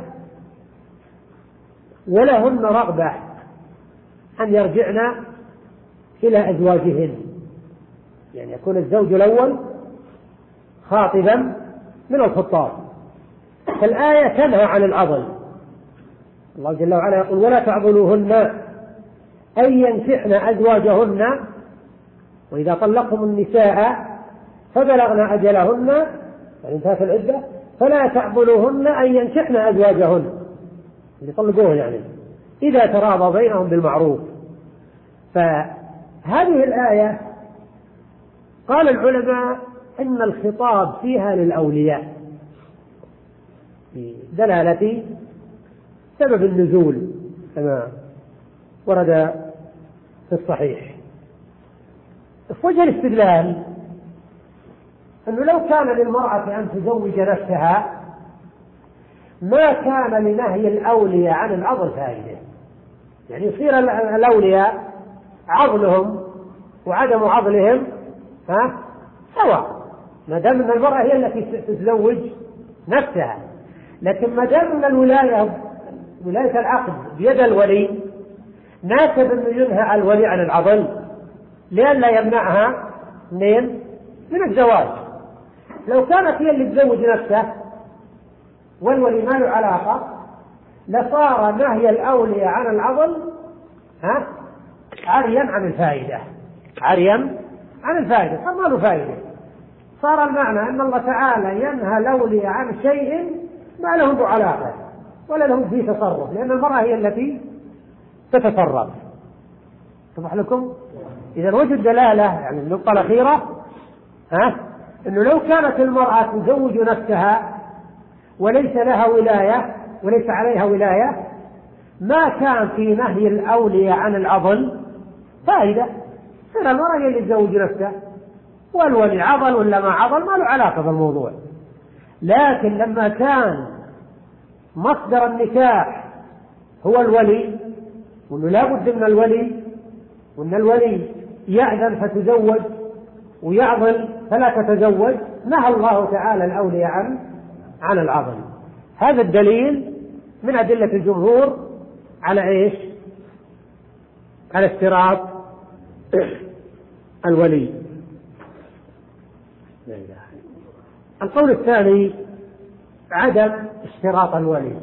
ولهن رغبة أن يرجعن إلى أزواجهن، يعني يكون الزوج الأول خاطبا من الخطاب. فالآية تنهى عن العضل، الله جل وعلا يقول: ولا تعضلوهن أن ينكحن أزواجهن وإذا طلقتم النساء فبلغن أجلهن يعني انتهت العدة فلا تعضلوهن أن ينكحن أزواجهن اللي طلقوه يعني إذا تراضى بينهم بالمعروف. فهذه الآية قال العلماء إن الخطاب فيها للأولياء بدلالة سبب النزول كما ورد في الصحيح. في وجه الاستدلال أنه لو كان للمرأة أن تزوج نفسها ما كان لنهي الأولياء عن العضل فائدة، يعني يصير الأولياء عضلهم وعدم عضلهم ها سواء، ما دام أن المرأة هي التي تتزوج نفسها. لكن ما دام أن الولاية ولاية العقد بيد الولي ناسب أنه ينهى الولي عن العضل لئلا يمنعها من من الزواج. لو كانت هي اللي تزوج نفسه والولي ما له علاقة لصار نهي الأولياء عن العضل ها عريا عن الفائدة، عريا عن الفائدة، صار ما له فائدة. صار المعنى أن الله تعالى ينهى الأولياء عن شيء ما لهم بعلاقة ولا لهم فيه تصرف، لأن المرأة هي التي تتصرف. صبح لكم. إذا وجد دلالة يعني النقطة الأخيرة ها أنه لو كانت المرأة تزوج نفسها وليس لها ولاية وليس عليها ولاية ما كان في نهي الأولياء عن العضل فائدة، صار المرأة هي اللي تزوج نفسها والولي عضل ولا ما عضل ما له علاقة بالموضوع. لكن لما كان مصدر النكاح هو الولي وأنه لا بد من الولي وأن الولي يأذن فتزوج ويعضل فلا تتزوج نهى الله تعالى الأولياء عن عن العضل. هذا الدليل من أدلة الجمهور على إيش؟ على اشتراط الولي. القول الثاني عدم اشتراط الولي،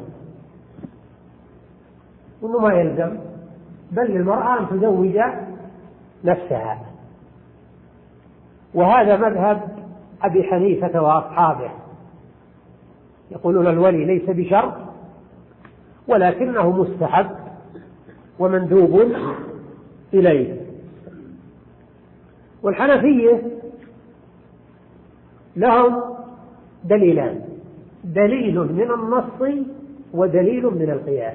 وأنه ما يلزم بل للمرأة أن تزوج نفسها، وهذا مذهب أبي حنيفة وأصحابه، يقولون الولي ليس بشرط ولكنه مستحب ومندوب إليه. والحنفية لهم دليلان، دليل من النص ودليل من القياس.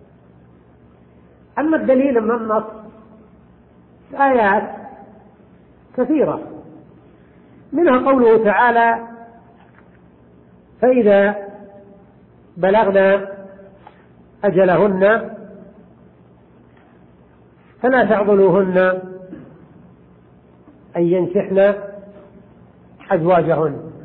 أما الدليل من النص آيات كثيرة، منها قوله تعالى فإذا بلغنا أجلهن فلا تعضلوهن أن ينكحن أزواجهن.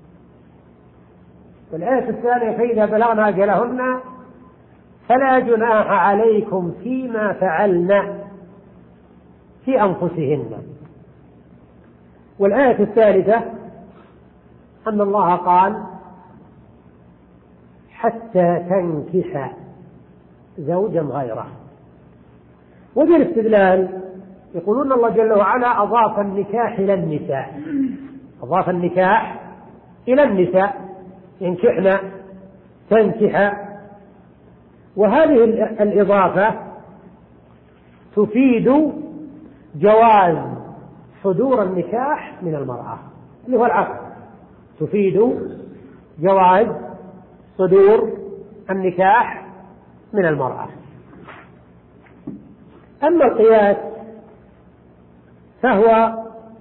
والآية الثانية فإذا بلغنا أجلهن فلا جناح عليكم فيما فعلن في أنفسهن. والآية الثالثة أن الله قال حتى تنكح زوجا غيره. وجه الاستدلال يقولون الله جل وعلا أضاف النكاح إلى النساء، أضاف النكاح إلى النساء ينكحن تنكح، وهذه الإضافة تفيد جواز صدور النكاح من المرأة اللي هو العقد، تفيد جواز صدور النكاح من المرأة. أما القياس فهو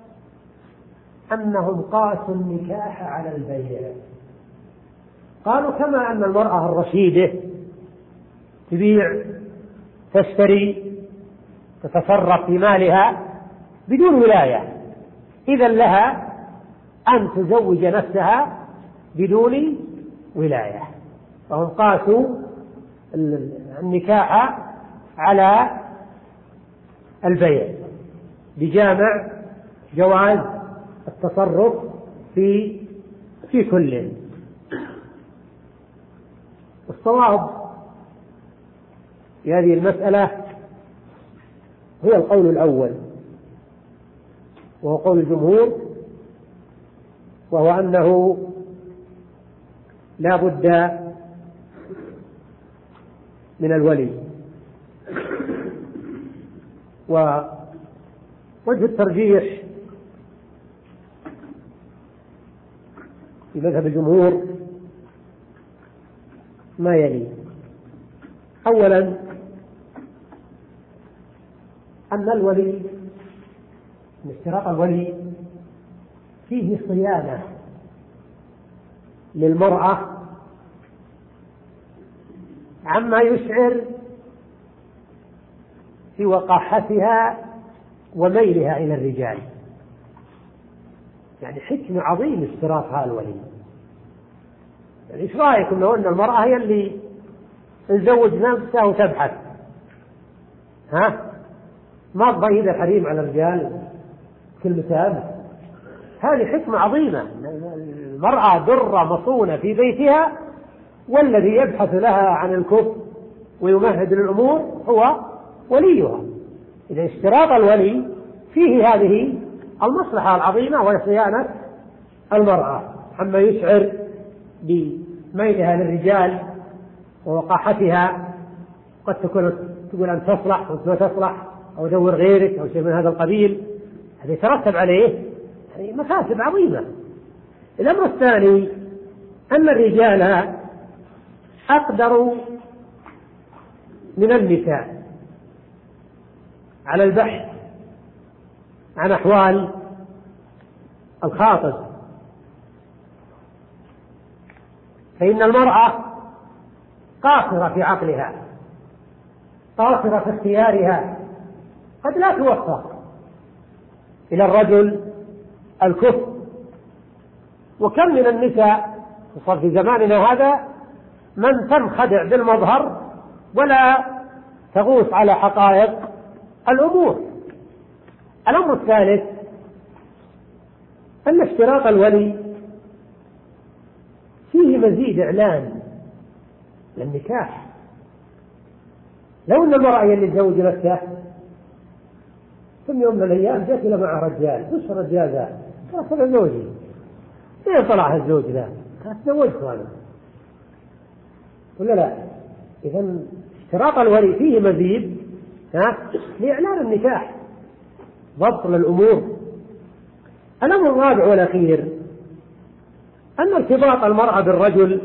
أنهم قاسوا النكاح على البيع، قالوا كما أن المرأة الرشيدة تبيع تشتري تتصرف في مالها بدون ولاية، إذن لها أن تزوج نفسها بدون ولاية، فهم قاسوا النكاح على البيع بجامع جواز التصرف في في كل. الصواب في هذه المسألة هو القول الأول وهو قول الجمهور، وهو أنه لا بد من الولي. ووجه الترجيح في مذهب الجمهور ما يلي: أولا أن الولي أن اشتراط الولي فيه صيانة للمرأة عما يشعر في وقاحتها وميلها إلى الرجال. يعني حكمة عظيم اشتراطها الولي. يعني إيش رأيكم لو أن المرأة هي اللي تزوج نفسها وتبحث، ها ما تضيد الحريم على الرجال كلمتان؟ هذه حكمة عظيمة. المرأة درة مصونة في بيتها، والذي يبحث لها عن الكفء ويمهد للأمور هو وليها. إذا اشتراط الولي فيه هذه المصلحة العظيمة وهي صيانة المرأة عما يشعر بميلها للرجال ووقاحتها. قد تكون تقول أن تصلح وأنت ما تصلح، أو دور غيرك أو شيء من هذا القبيل، هذا يترتب عليه يعني مكاسب عظيمة. الأمر الثاني أن الرجال أقدر من النساء على البحث عن أحوال الخاطب، فإن المرأة قاصرة في عقلها، قاصرة في اختيارها، قد لا توفق إلى الرجل الكفء. وكم من النساء خصوصا في زماننا هذا من تنخدع بالمظهر ولا تغوص على حقائق الأمور. الأمر الثالث أن اشتراط الولي فيه مزيد إعلان للنكاح. لو أن المرأة اللي تزوج نفسها ثم يوم من الأيام جاءت إلى مع رجال، وش الرجال ذا؟ قالت هذا زوجي. ليه طلع الزوج ذا؟ قالت تزوجت أنا ولا لا؟ إذا اشتراط الولي فيه مزيد ها لإعلان النكاح، ضبط للأمور. الأمر الرابع والأخير أن ارتباط المرأة بالرجل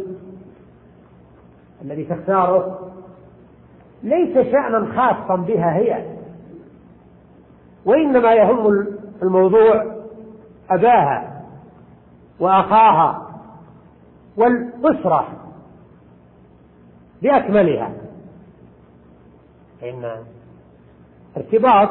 الذي تختاره ليس شأنا خاصا بها هي، وإنما يهم الموضوع أباها وأخاها والأسرة بأكملها. إن ارتباط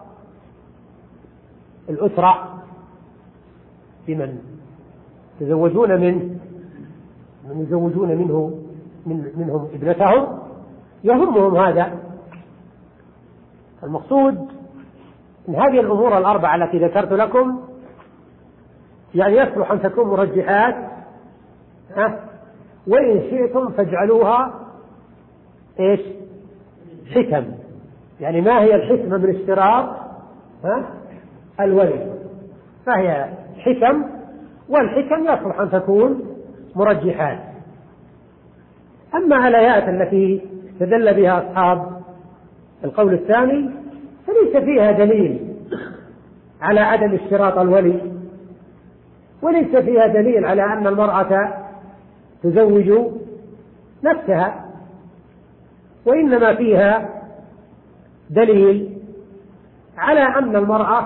الأسرة بمن يتزوجون منه من يزوجون منه من منهم ابنتهم يهمهم هذا. المقصود أن هذه الأمور الأربعة التي ذكرت لكم يعني يصلح أن تكون مرجحات، ها وإن شئتم فاجعلوها إيش حكم. يعني ما هي الحكمة من اشتراط ها الولي؟ فهي حكم، والحكم يصلح أن تكون مرجحات. أما الآيات التي استدل بها أصحاب القول الثاني فليس فيها دليل على عدم اشتراط الولي، وليس فيها دليل على أن المرأة تزوج نفسها، وإنما فيها دليل على أن المرأة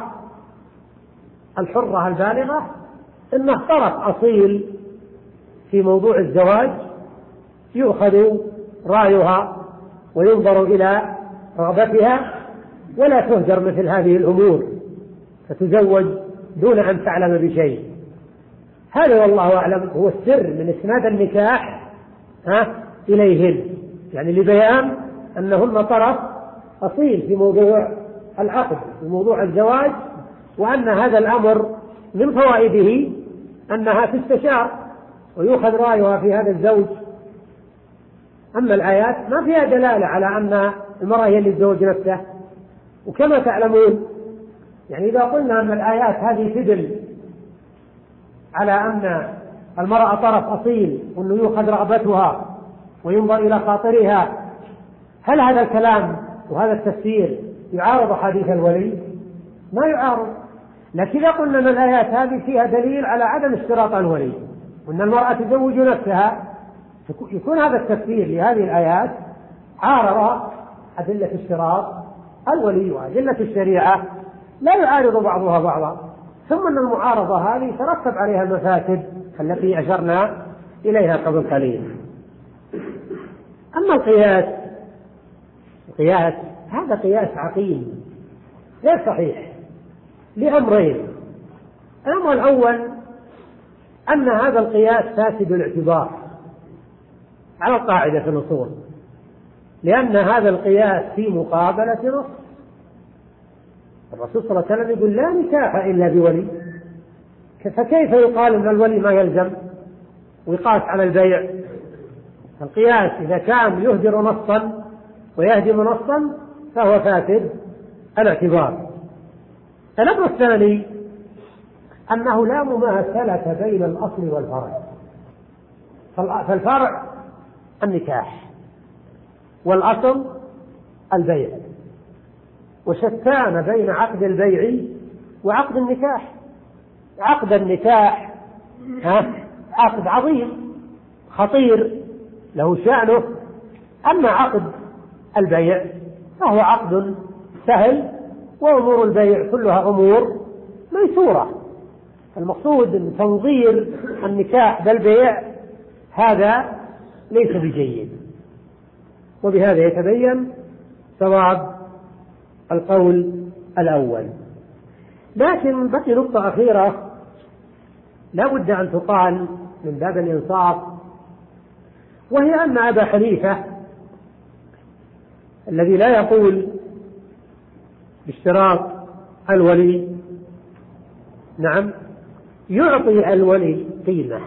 الحرة البالغة إنه طرف أصيل في موضوع الزواج، يؤخذ رأيها وينظر إلى رغبتها، ولا تهجر مثل هذه الأمور فتزوج دون أن تعلم بشيء. هذا والله أعلم هو السر من إسناد النكاح ها إليهن، يعني لبيان أنهن طرف أصيل في موضوع العقد في موضوع الزواج، وأن هذا الأمر من فوائده أنها تستشار ويؤخذ رأيها في هذا الزوج. أما الآيات ما فيها دلالة على أن المرأة هي اللي تزوج نفسها. وكما تعلمون يعني إذا قلنا أن الآيات هذه تدل على أن المرأة طرف أصيل وأنه يؤخذ رغبتها وينظر إلى خاطرها، هل هذا الكلام وهذا التفسير يعارض حديث الولي؟ ما يعارض. لكن إذا قلنا أن الآيات هذه فيها دليل على عدم اشتراط الولي وأن المرأة تزوج نفسها، يكون هذا التفسير لهذه الآيات عارض أدلة اشتراط الولي وأدلة الشريعة لا يعارض بعضها بعضا، ثم أن المعارضة هذه ترتب عليها المفاسد التي أشرنا إليها قبل قليل. أما القياس القياس هذا قياس عقيم غير صحيح لأمرين. الأمر الأول أن هذا القياس فاسد الاعتبار على القاعدة في الأصول، لأن هذا القياس في مقابلة نص. الرسول صلى الله عليه وسلم يقول لا نكاح إلا بولي، فكيف يقال أن الولي ما يلزم ويقاس على البيع؟ القياس إذا كان يهدر نصا ويهدم نصا فهو فاسد الاعتبار. الأمر الثاني أنه لا مماثلة بين الأصل والفرع، فالفرع النكاح والأصل البيع، وشتان بين عقد البيع وعقد النكاح. عقد النكاح ها عقد عظيم خطير له شأنه، أما عقد البيع فهو عقد سهل، وأمور البيع كلها أمور ميسورة. المقصود أن تنظير النكاح بالبيع هذا ليس بجيد، وبهذا يتبين صواب القول الأول. لكن بقي نقطة أخيرة لا بد أن تقال من باب الإنصاف، وهي أن أبا حنيفة الذي لا يقول باشتراط الولي، نعم، يعطي الولي قيمة،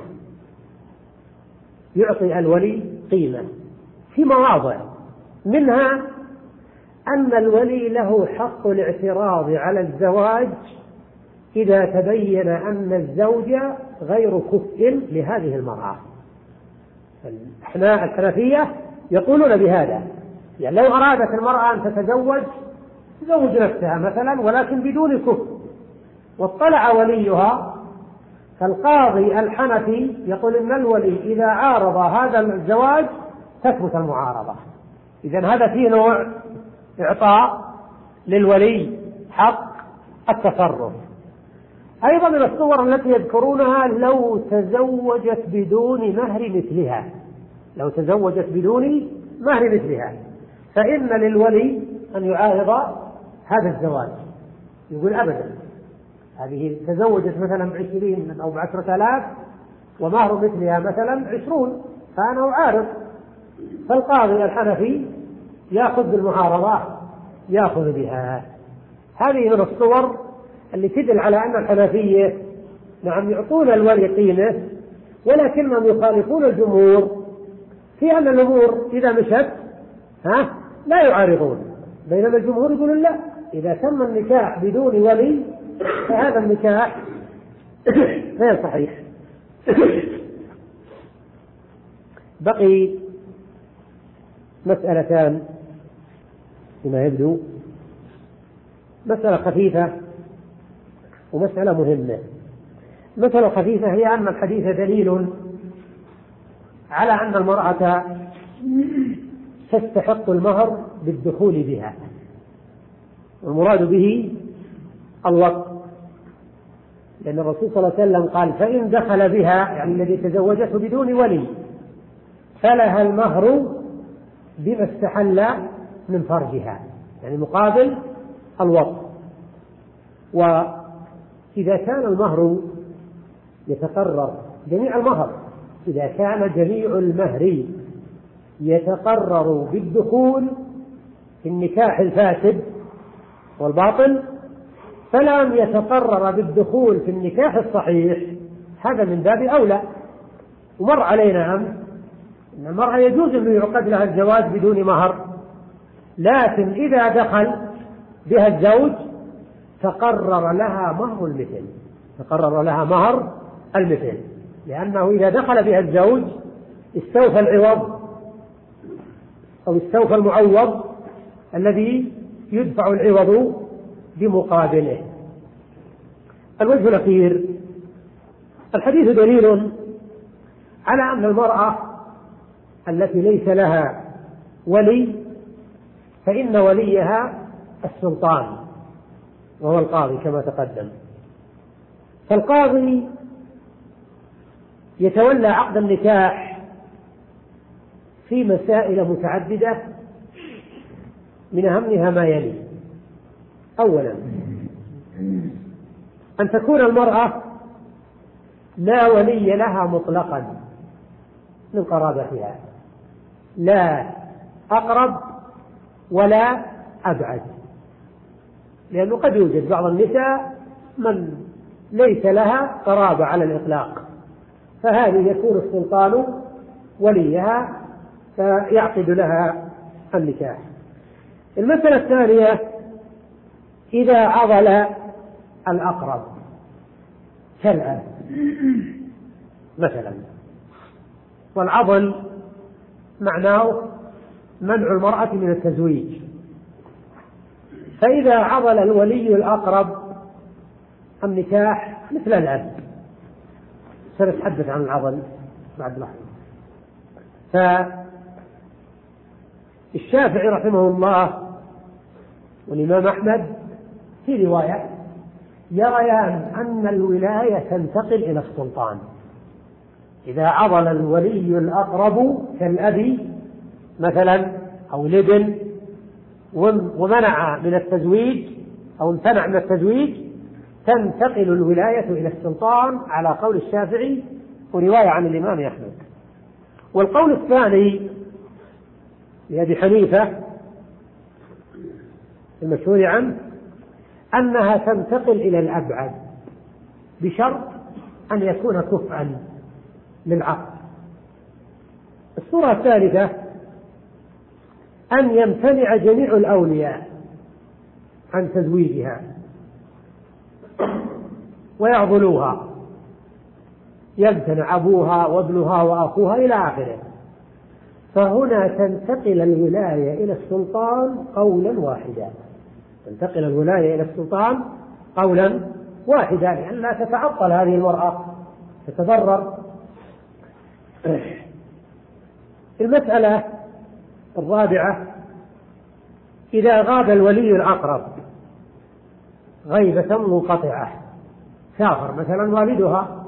يعطي الولي قيمة في مواضع، منها أن الولي له حق الاعتراض على الزواج إذا تبين أن الزوج غير كفء لهذه المرأة. احنا الحنفية يقولون بهذا، يعني لو أرادت المرأة أن تتزوج تزوج نفسها مثلا ولكن بدون كفء، واطلع وليها، فالقاضي الحنفي يقول إن الولي إذا عارض هذا الزواج تثبت المعارضة. إذن هذا فيه نوع إعطاء للولي حق التصرف. أيضا من الصور التي يذكرونها لو تزوجت بدون مهر مثلها، لو تزوجت بدون مهر مثلها فإن للولي أن يعارض هذا الزواج، يقول أبدا هذه تزوجت مثلا بعشرين أو بعشرة آلاف ومهر مثلها مثلا عشرون، فأنا أعارض. فالقاضي الحنفي يأخذ بالمعارضة، يأخذ بها. هذه من الصور اللي تدل على أن الحنفية نعم يعطون الولي قيمة، ولكنهم يخالفون الجمهور في أن الأمور إذا مشت ها لا يعارضون، بينما الجمهور يقولون لا، إذا تم النكاح بدون ولي فهذا النكاح غير صحيح. بقي مسألتان فيما يبدو، مسألة خفيفة ومسألة مهمة. مسألة خفيفة هي أن الحديث دليل على أن المرأة تستحق المهر بالدخول بها، والمراد به الوقت، لأن الرسول صلى الله عليه وسلم قال فإن دخل بها، يعني الذي تزوجته بدون ولي، فلها المهر بما استحل من فرجها، يعني مقابل الوقت. وإذا كان المهر يتقرر جميع المهر، إذا كان جميع المهر يتقرر بالدخول في النكاح الفاسد والباطل، فلم يتقرر بالدخول في النكاح الصحيح، هذا من باب أولى. ومر علينا أمس أن المرأة يجوز أن يعقد لها الزواج بدون مهر، لكن إذا دخل بها الزوج تقرر لها مهر المثل، تقرر لها مهر المثل، لأنه إذا دخل بها الزوج استوفى العوض أو استوفى المعوض الذي يدفع العوض بمقابله. الوجه الأخير، الحديث دليل على أن المرأة التي ليس لها ولي فإن وليها السلطان، وهو القاضي كما تقدم. فالقاضي يتولى عقد النكاح في مسائل متعددة، من أهمها ما يلي: أولا، أن تكون المرأة لا ولي لها مطلقا من قرابتها، لا أقرب ولا أبعد، لأنه قد يوجد بعض النساء من ليس لها قرابة على الإطلاق، فهذه يكون السلطان وليها فيعقد لها النكاح. المسألة الثانية: إذا عضل الأقرب كالأب مثلا، والعضل معناه منع المرأة من التزويج، فإذا عضل الولي الأقرب النكاح مثل الأب، سنتحدث عن العضل بعد لحظة. فالشافعي رحمه الله والإمام أحمد في رواية يريان أن الولاية تنتقل إلى السلطان إذا عضل الولي الأقرب كالأب مثلا أو الابن ومنع من التزويج أو امتنع من التزويج، تنتقل الولاية إلى السلطان على قول الشافعي ورواية عن الإمام أحمد. والقول الثاني لأبي حنيفة المشهور عنه أنها تنتقل إلى الأبعد بشرط أن يكون كفءا للعقد. الصورة الثالثة: أن يمتنع جميع الأولياء عن تزويجها ويعضلوها، يمتنع أبوها وابنها وأخوها إلى آخره، فهنا تنتقل الولاية إلى السلطان قولا واحدا، تنتقل الولاية إلى السلطان قولا واحدا، لأن لا تتعطل هذه المرأة، تتضرر. المسألة الرابعة: إذا غاب الولي الأقرب غيبة منقطعة، سافر مثلا والدها،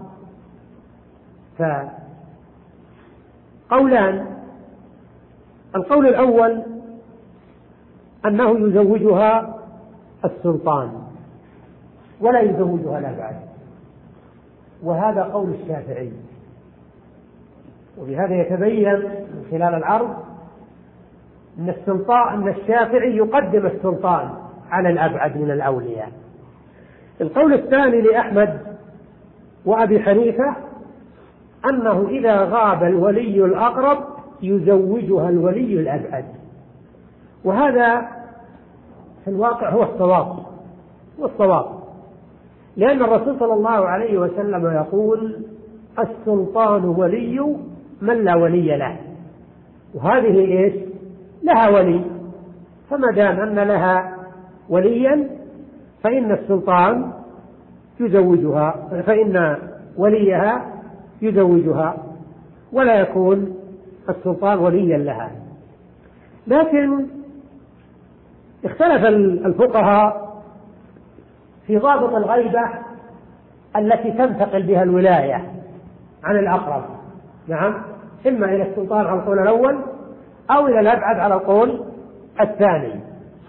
فقولان: القول الأول أنه يزوجها السلطان ولا يزوجها الأبعد، وهذا قول الشافعي، وبهذا يتبين من خلال العرض أن السلطان أن الشافعي يقدم السلطان على الأبعد من الأولياء. القول الثاني لأحمد وأبي حنيفة أنه إذا غاب الولي الأقرب يزوجها الولي الأبعد، وهذا في الواقع هو الصواب، هو الصواب، لأن الرسول صلى الله عليه وسلم يقول: السلطان ولي من لا ولي له، وهذه إيش؟ لها ولي، فما دام أن لها وليا فإن السلطان يزوجها، فإن وليها يزوجها، ولا يكون السلطان وليا لها. لكن اختلف الفقهاء في ضابط الغيبة التي تنتقل بها الولاية عن الأقرب، نعم، إما إلى السلطان على القول الأول أو إلى الأبعد على القول الثاني.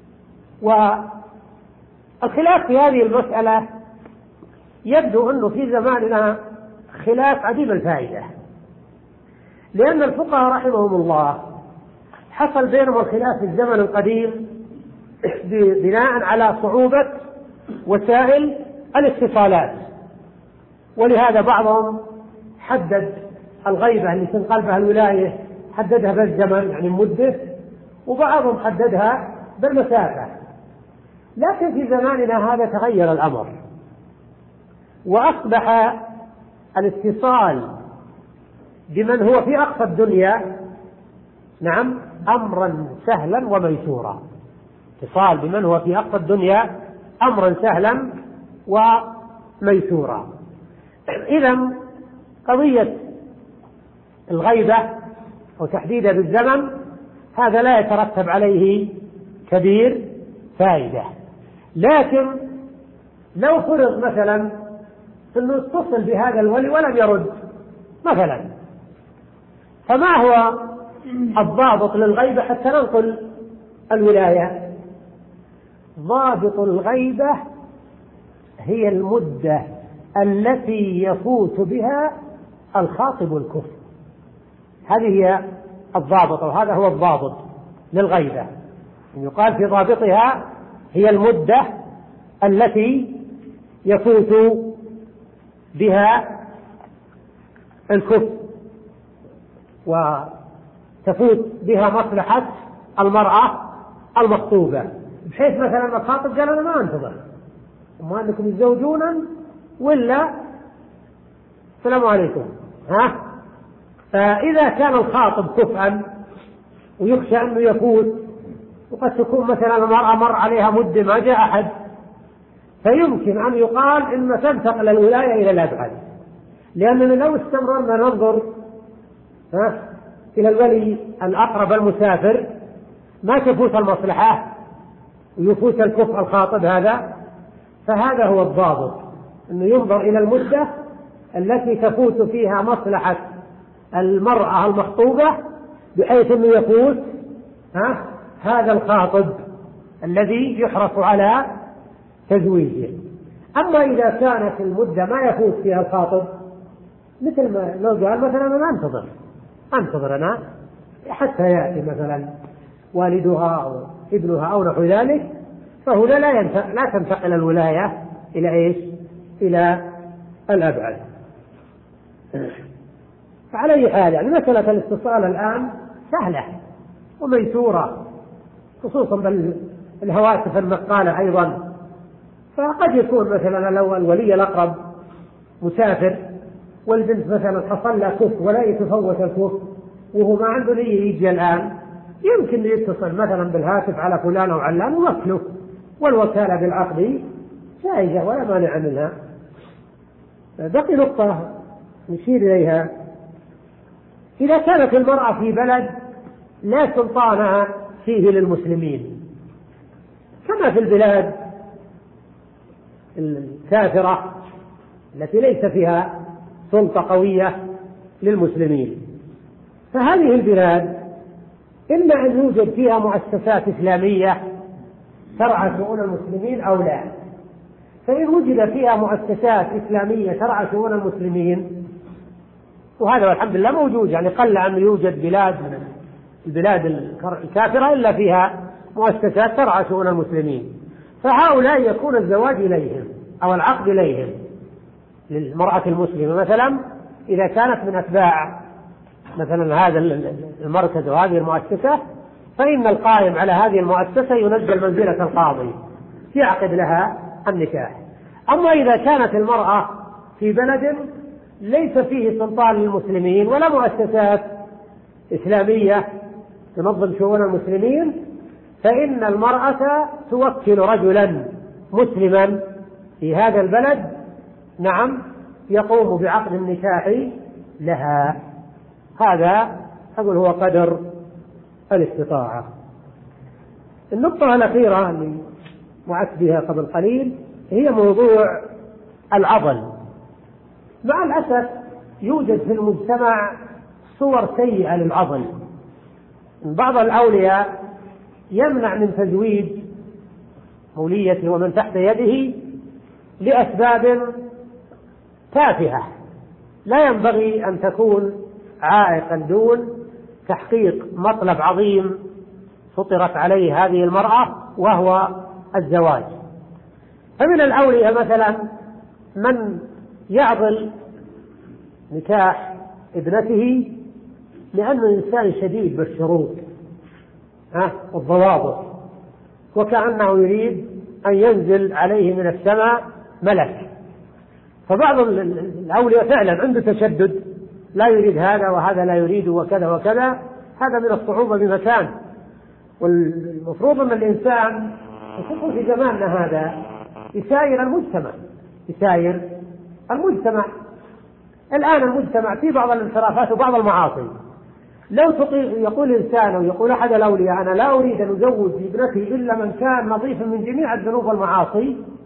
والخلاف في هذه المسألة يبدو أنه في زماننا خلاف عديم الفائدة، لأن الفقهاء رحمهم الله حصل بينهم الخلاف في الزمن القديم بناء على صعوبة وسائل الاتصالات، ولهذا بعضهم حدد الغيبة اللي تنقل بها الولاية حددها بالزمن يعني مدة، وبعضهم حددها بالمسافة. لكن في زماننا هذا تغير الأمر، وأصبح الاتصال بمن هو في أقصى الدنيا نعم أمرا سهلا وميسورا، اتصال بمن هو في أقصى الدنيا أمرا سهلا وميسورا. إذن قضية الغيبة أو تحديدها بالزمن هذا لا يترتب عليه كبير فائدة، لكن لو فرض مثلا أنه اتصل بهذا الولي ولم يرد مثلا، فما هو الضابط للغيبة حتى ننقل الولاية؟ ضابط الغيبة هي المدة التي يفوت بها الخاطب الكفر، هذه هي الضابط، وهذا هو الضابط للغيبة. يقال في ضابطها هي المدة التي يفوت بها الكفر وتفوت بها مصلحة المرأة المخطوبة، بحيث مثلا الخاطب قال أنا ما أنتظر، أما أنكم تزوجون ولا السلام عليكم، ها؟ فإذا كان الخاطب كفءا ويخشى أنه يفوت، وقد تكون مثلا المرأة مر عليها مدة ما جاء أحد، فيمكن أن يقال إن تنتقل الولاية إلى الأبعد، لأننا لو استمرنا ننظر ها إلى الولي الأقرب المسافر ما تفوت المصلحة ويفوت الكفء الخاطب هذا، فهذا هو الضابط، أنه ينظر إلى المدة التي تفوت فيها مصلحة المرأة المخطوبة بحيث أنه يفوت ها هذا الخاطب الذي يحرص على تزويجه. أما إذا كانت المدة ما يفوت فيها الخاطب، مثل ما لو قال مثلا أنا أنتظر أنتظر أنا حتى يأتي مثلا والدها أو ابنها أو نحو ذلك، فهنا لا, لا تنتقل الولاية إلى إيش؟ إلى الأبعد. فعلى أي حال يعني مسألة الاتصال الآن سهلة وميسورة، خصوصا بالهواتف النقالة أيضا. فقد يكون مثلا لو الولي الأقرب مسافر والبنت مثلا حصل لها كف ولا يتفوت الكف وهو ما عنده نية يجي الآن، يمكن يتصل مثلا بالهاتف على فلان أو علان ووكله، والوكالة بالعقد جائزة ولا مانع منها. بقي نقطة نشير إليها: إذا كانت المرأة في بلد لا سلطان فيه للمسلمين، كما في البلاد الكافرة التي ليس فيها سلطة قوية للمسلمين، فهذه البلاد إما أن يوجد فيها مؤسسات إسلامية ترعى شؤون المسلمين أو لا. فإن وجد فيها مؤسسات إسلامية ترعى شؤون المسلمين، وهذا والحمد لله موجود، يعني قل أن يوجد بلاد من البلاد الكافرة إلا فيها مؤسسات ترعى شؤون المسلمين، فهؤلاء يكون الزواج إليهم أو العقد إليهم للمرأة المسلمة مثلا إذا كانت من أتباع مثلا هذا المركز وهذه المؤسسة، فإن القائم على هذه المؤسسة ينزل منزلة القاضي يعقد لها النكاح. أما إذا كانت المرأة في بلد ليس فيه سلطان للمسلمين ولا مؤسسات إسلامية تنظم شؤون المسلمين، فإن المرأة توكل رجلا مسلما في هذا البلد، نعم، يقوم بعقد النكاح لها. هذا أقول هو قدر الاستطاعة. النقطة الأخيرة اللي وعدت بها قبل قليل هي موضوع العضل. مع الأسف يوجد في المجتمع صور سيئة للعضل. بعض الأولياء يمنع من تزويج موليته ومن تحت يده لأسباب تافهة لا ينبغي أن تكون عائقا دون تحقيق مطلب عظيم فطرت عليه هذه المرأة وهو الزواج. فمن الأولياء مثلا من يعضل نكاح ابنته لأنه إنسان شديد بالشروط والضوابط، وكأنه يريد أن ينزل عليه من السماء ملك. فبعض الأولياء فعلا عنده تشدد، لا يريد هذا وهذا لا يريد وكذا وكذا، هذا من الصعوبة بمكان. والمفروض أن الإنسان خصوصا في زماننا هذا يساير المجتمع يساير المجتمع الآن المجتمع في بعض الانحرافات وبعض المعاصي. لو يقول إنسان أو يقول أحد الأولياء أنا لا أريد أن أزوج ابنتي إلا من كان نظيفا من جميع الذنوب والمعاصي،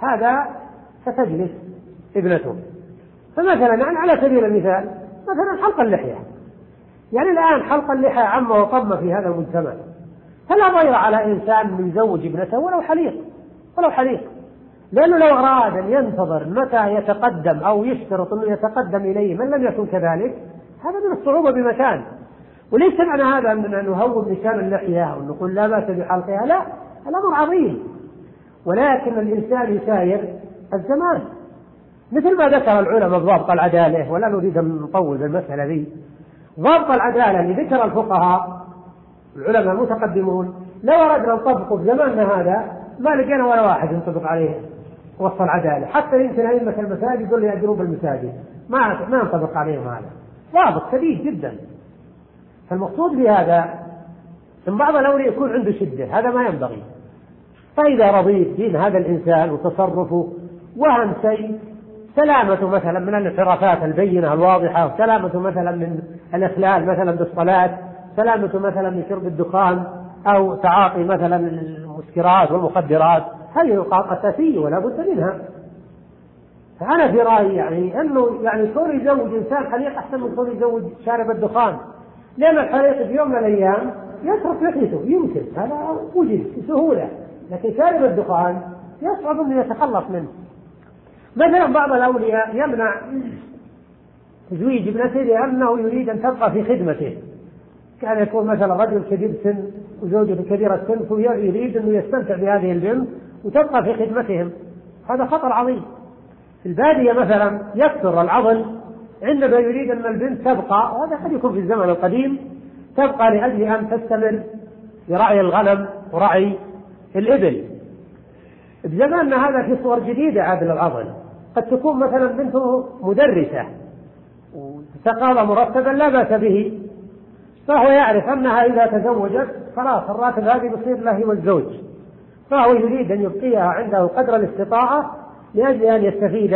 هذا ستجلس ابنته. فمثلا يعني على سبيل المثال مثلا حلق اللحية، يعني الآن حلق اللحية عم وطم في هذا المجتمع، فلا ضير على إنسان من يزوج ابنته ولو حليق ولو حليق، لأنه لو أراد أن ينتظر متى يتقدم أو يشترط أنه يتقدم إليه من لم يكن كذلك، هذا من الصعوبة بمكان. وليس معنى هذا أننا نهون نشان اللحية ونقول لا بأس بحلقها، لا، الأمر عظيم، ولكن الإنسان يساير الزمان، مثل ما ذكر العلماء ضابط العدالة، ولا نريد أن نطول بالمسألة ذي. ضابط العدالة اللي ذكر الفقهاء العلماء المتقدمون لو أردنا نطبقه في زماننا هذا ما لقينا ولا واحد ينطبق عليه وصف العدالة، حتى يمكن أئمة المساجد يقول يأجرون بالمساجد ما ما ينطبق عليهم هذا، ضابط شديد جدا. فالمقصود بهذا إن بعض الأولياء يكون عنده شدة، هذا ما ينبغي. فإذا رضيت دين هذا الإنسان وتصرفه، وأهم شيء سلامته مثلا من الانحرافات البينة الواضحة، وسلامته مثلا من الإخلال مثلا بالصلاة، سلامته مثلا من شرب الدخان أو تعاطي مثلا المسكرات والمخدرات، هذه نقاط أساسية ولا بد منها. فأنا في رأيي يعني أنه يعني كون يزوج إنسان حليق أحسن من كون يزوج شارب الدخان، لأن الحليق في يوم من الأيام يترك لحيته يمكن، هذا وجد بسهولة، لكن شارب الدخان يصعب أن يتخلص منه. مثلا بعض الأولياء يمنع تزويج ابنته لأنه يريد أن تبقى في خدمته، كان يكون مثلا رجل كبير سن وزوجته كبيرة السن، فيريد أنه يستمتع بهذه البنت وتبقى في خدمتهم، هذا خطر عظيم. في البادية مثلا يكثر العضل عندما يريد أن البنت تبقى، وهذا قد يكون في الزمن القديم، تبقى لأجل أن تستمر برعي الغنم ورعي الإبل. بزماننا هذا في صور جديدة عاد للعضل، قد تكون مثلا بنته مدرسة وتقاضى مرتبا لا بأس به، فهو يعرف أنها إذا تزوجت خلاص الراتب هذه بصير له والزوج، فهو يريد أن يبقيها عنده قدر الاستطاعة لأجل أن يستفيد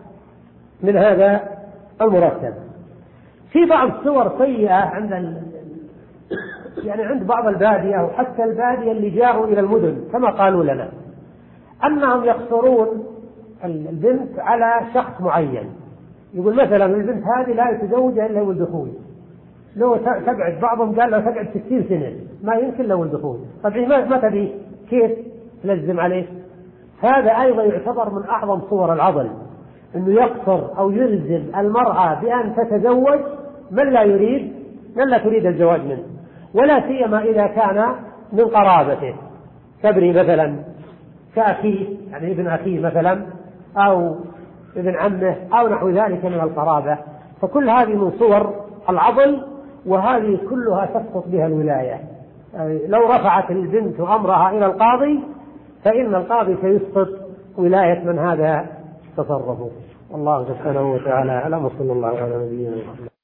من هذا المرتب. في بعض الصور سيئة عند ال... يعني عند بعض البادية وحتى البادية اللي جاءوا إلى المدن كما قالوا لنا، أنهم يقصرون البنت على شخص معين، يقول مثلا البنت هذه لا يتزوج إلا ولد أخوي، لو تبعد بعضهم قال لو تبعد ستين سنة ما يمكن لو ولد أخوي، طيب ما تبي كيف تلزم عليه؟ هذا أيضا يعتبر من أعظم صور العضل، أنه يقصر أو يلزم المرأة بأن تتزوج من لا يريد من لا تريد الزواج منه، ولا سيما إذا كان من قرابته كبري مثلا كأخيه، يعني ابن أخيه مثلا أو ابن عمه أو نحو ذلك من القرابة. فكل هذه من صور العضل، وهذه كلها تسقط بها الولاية. يعني لو رفعت البنت أمرها إلى القاضي فإن القاضي سيسقط ولاية من هذا تصرفه. والله سبحانه وتعالى أعلم، وصلى الله على نبينا محمد.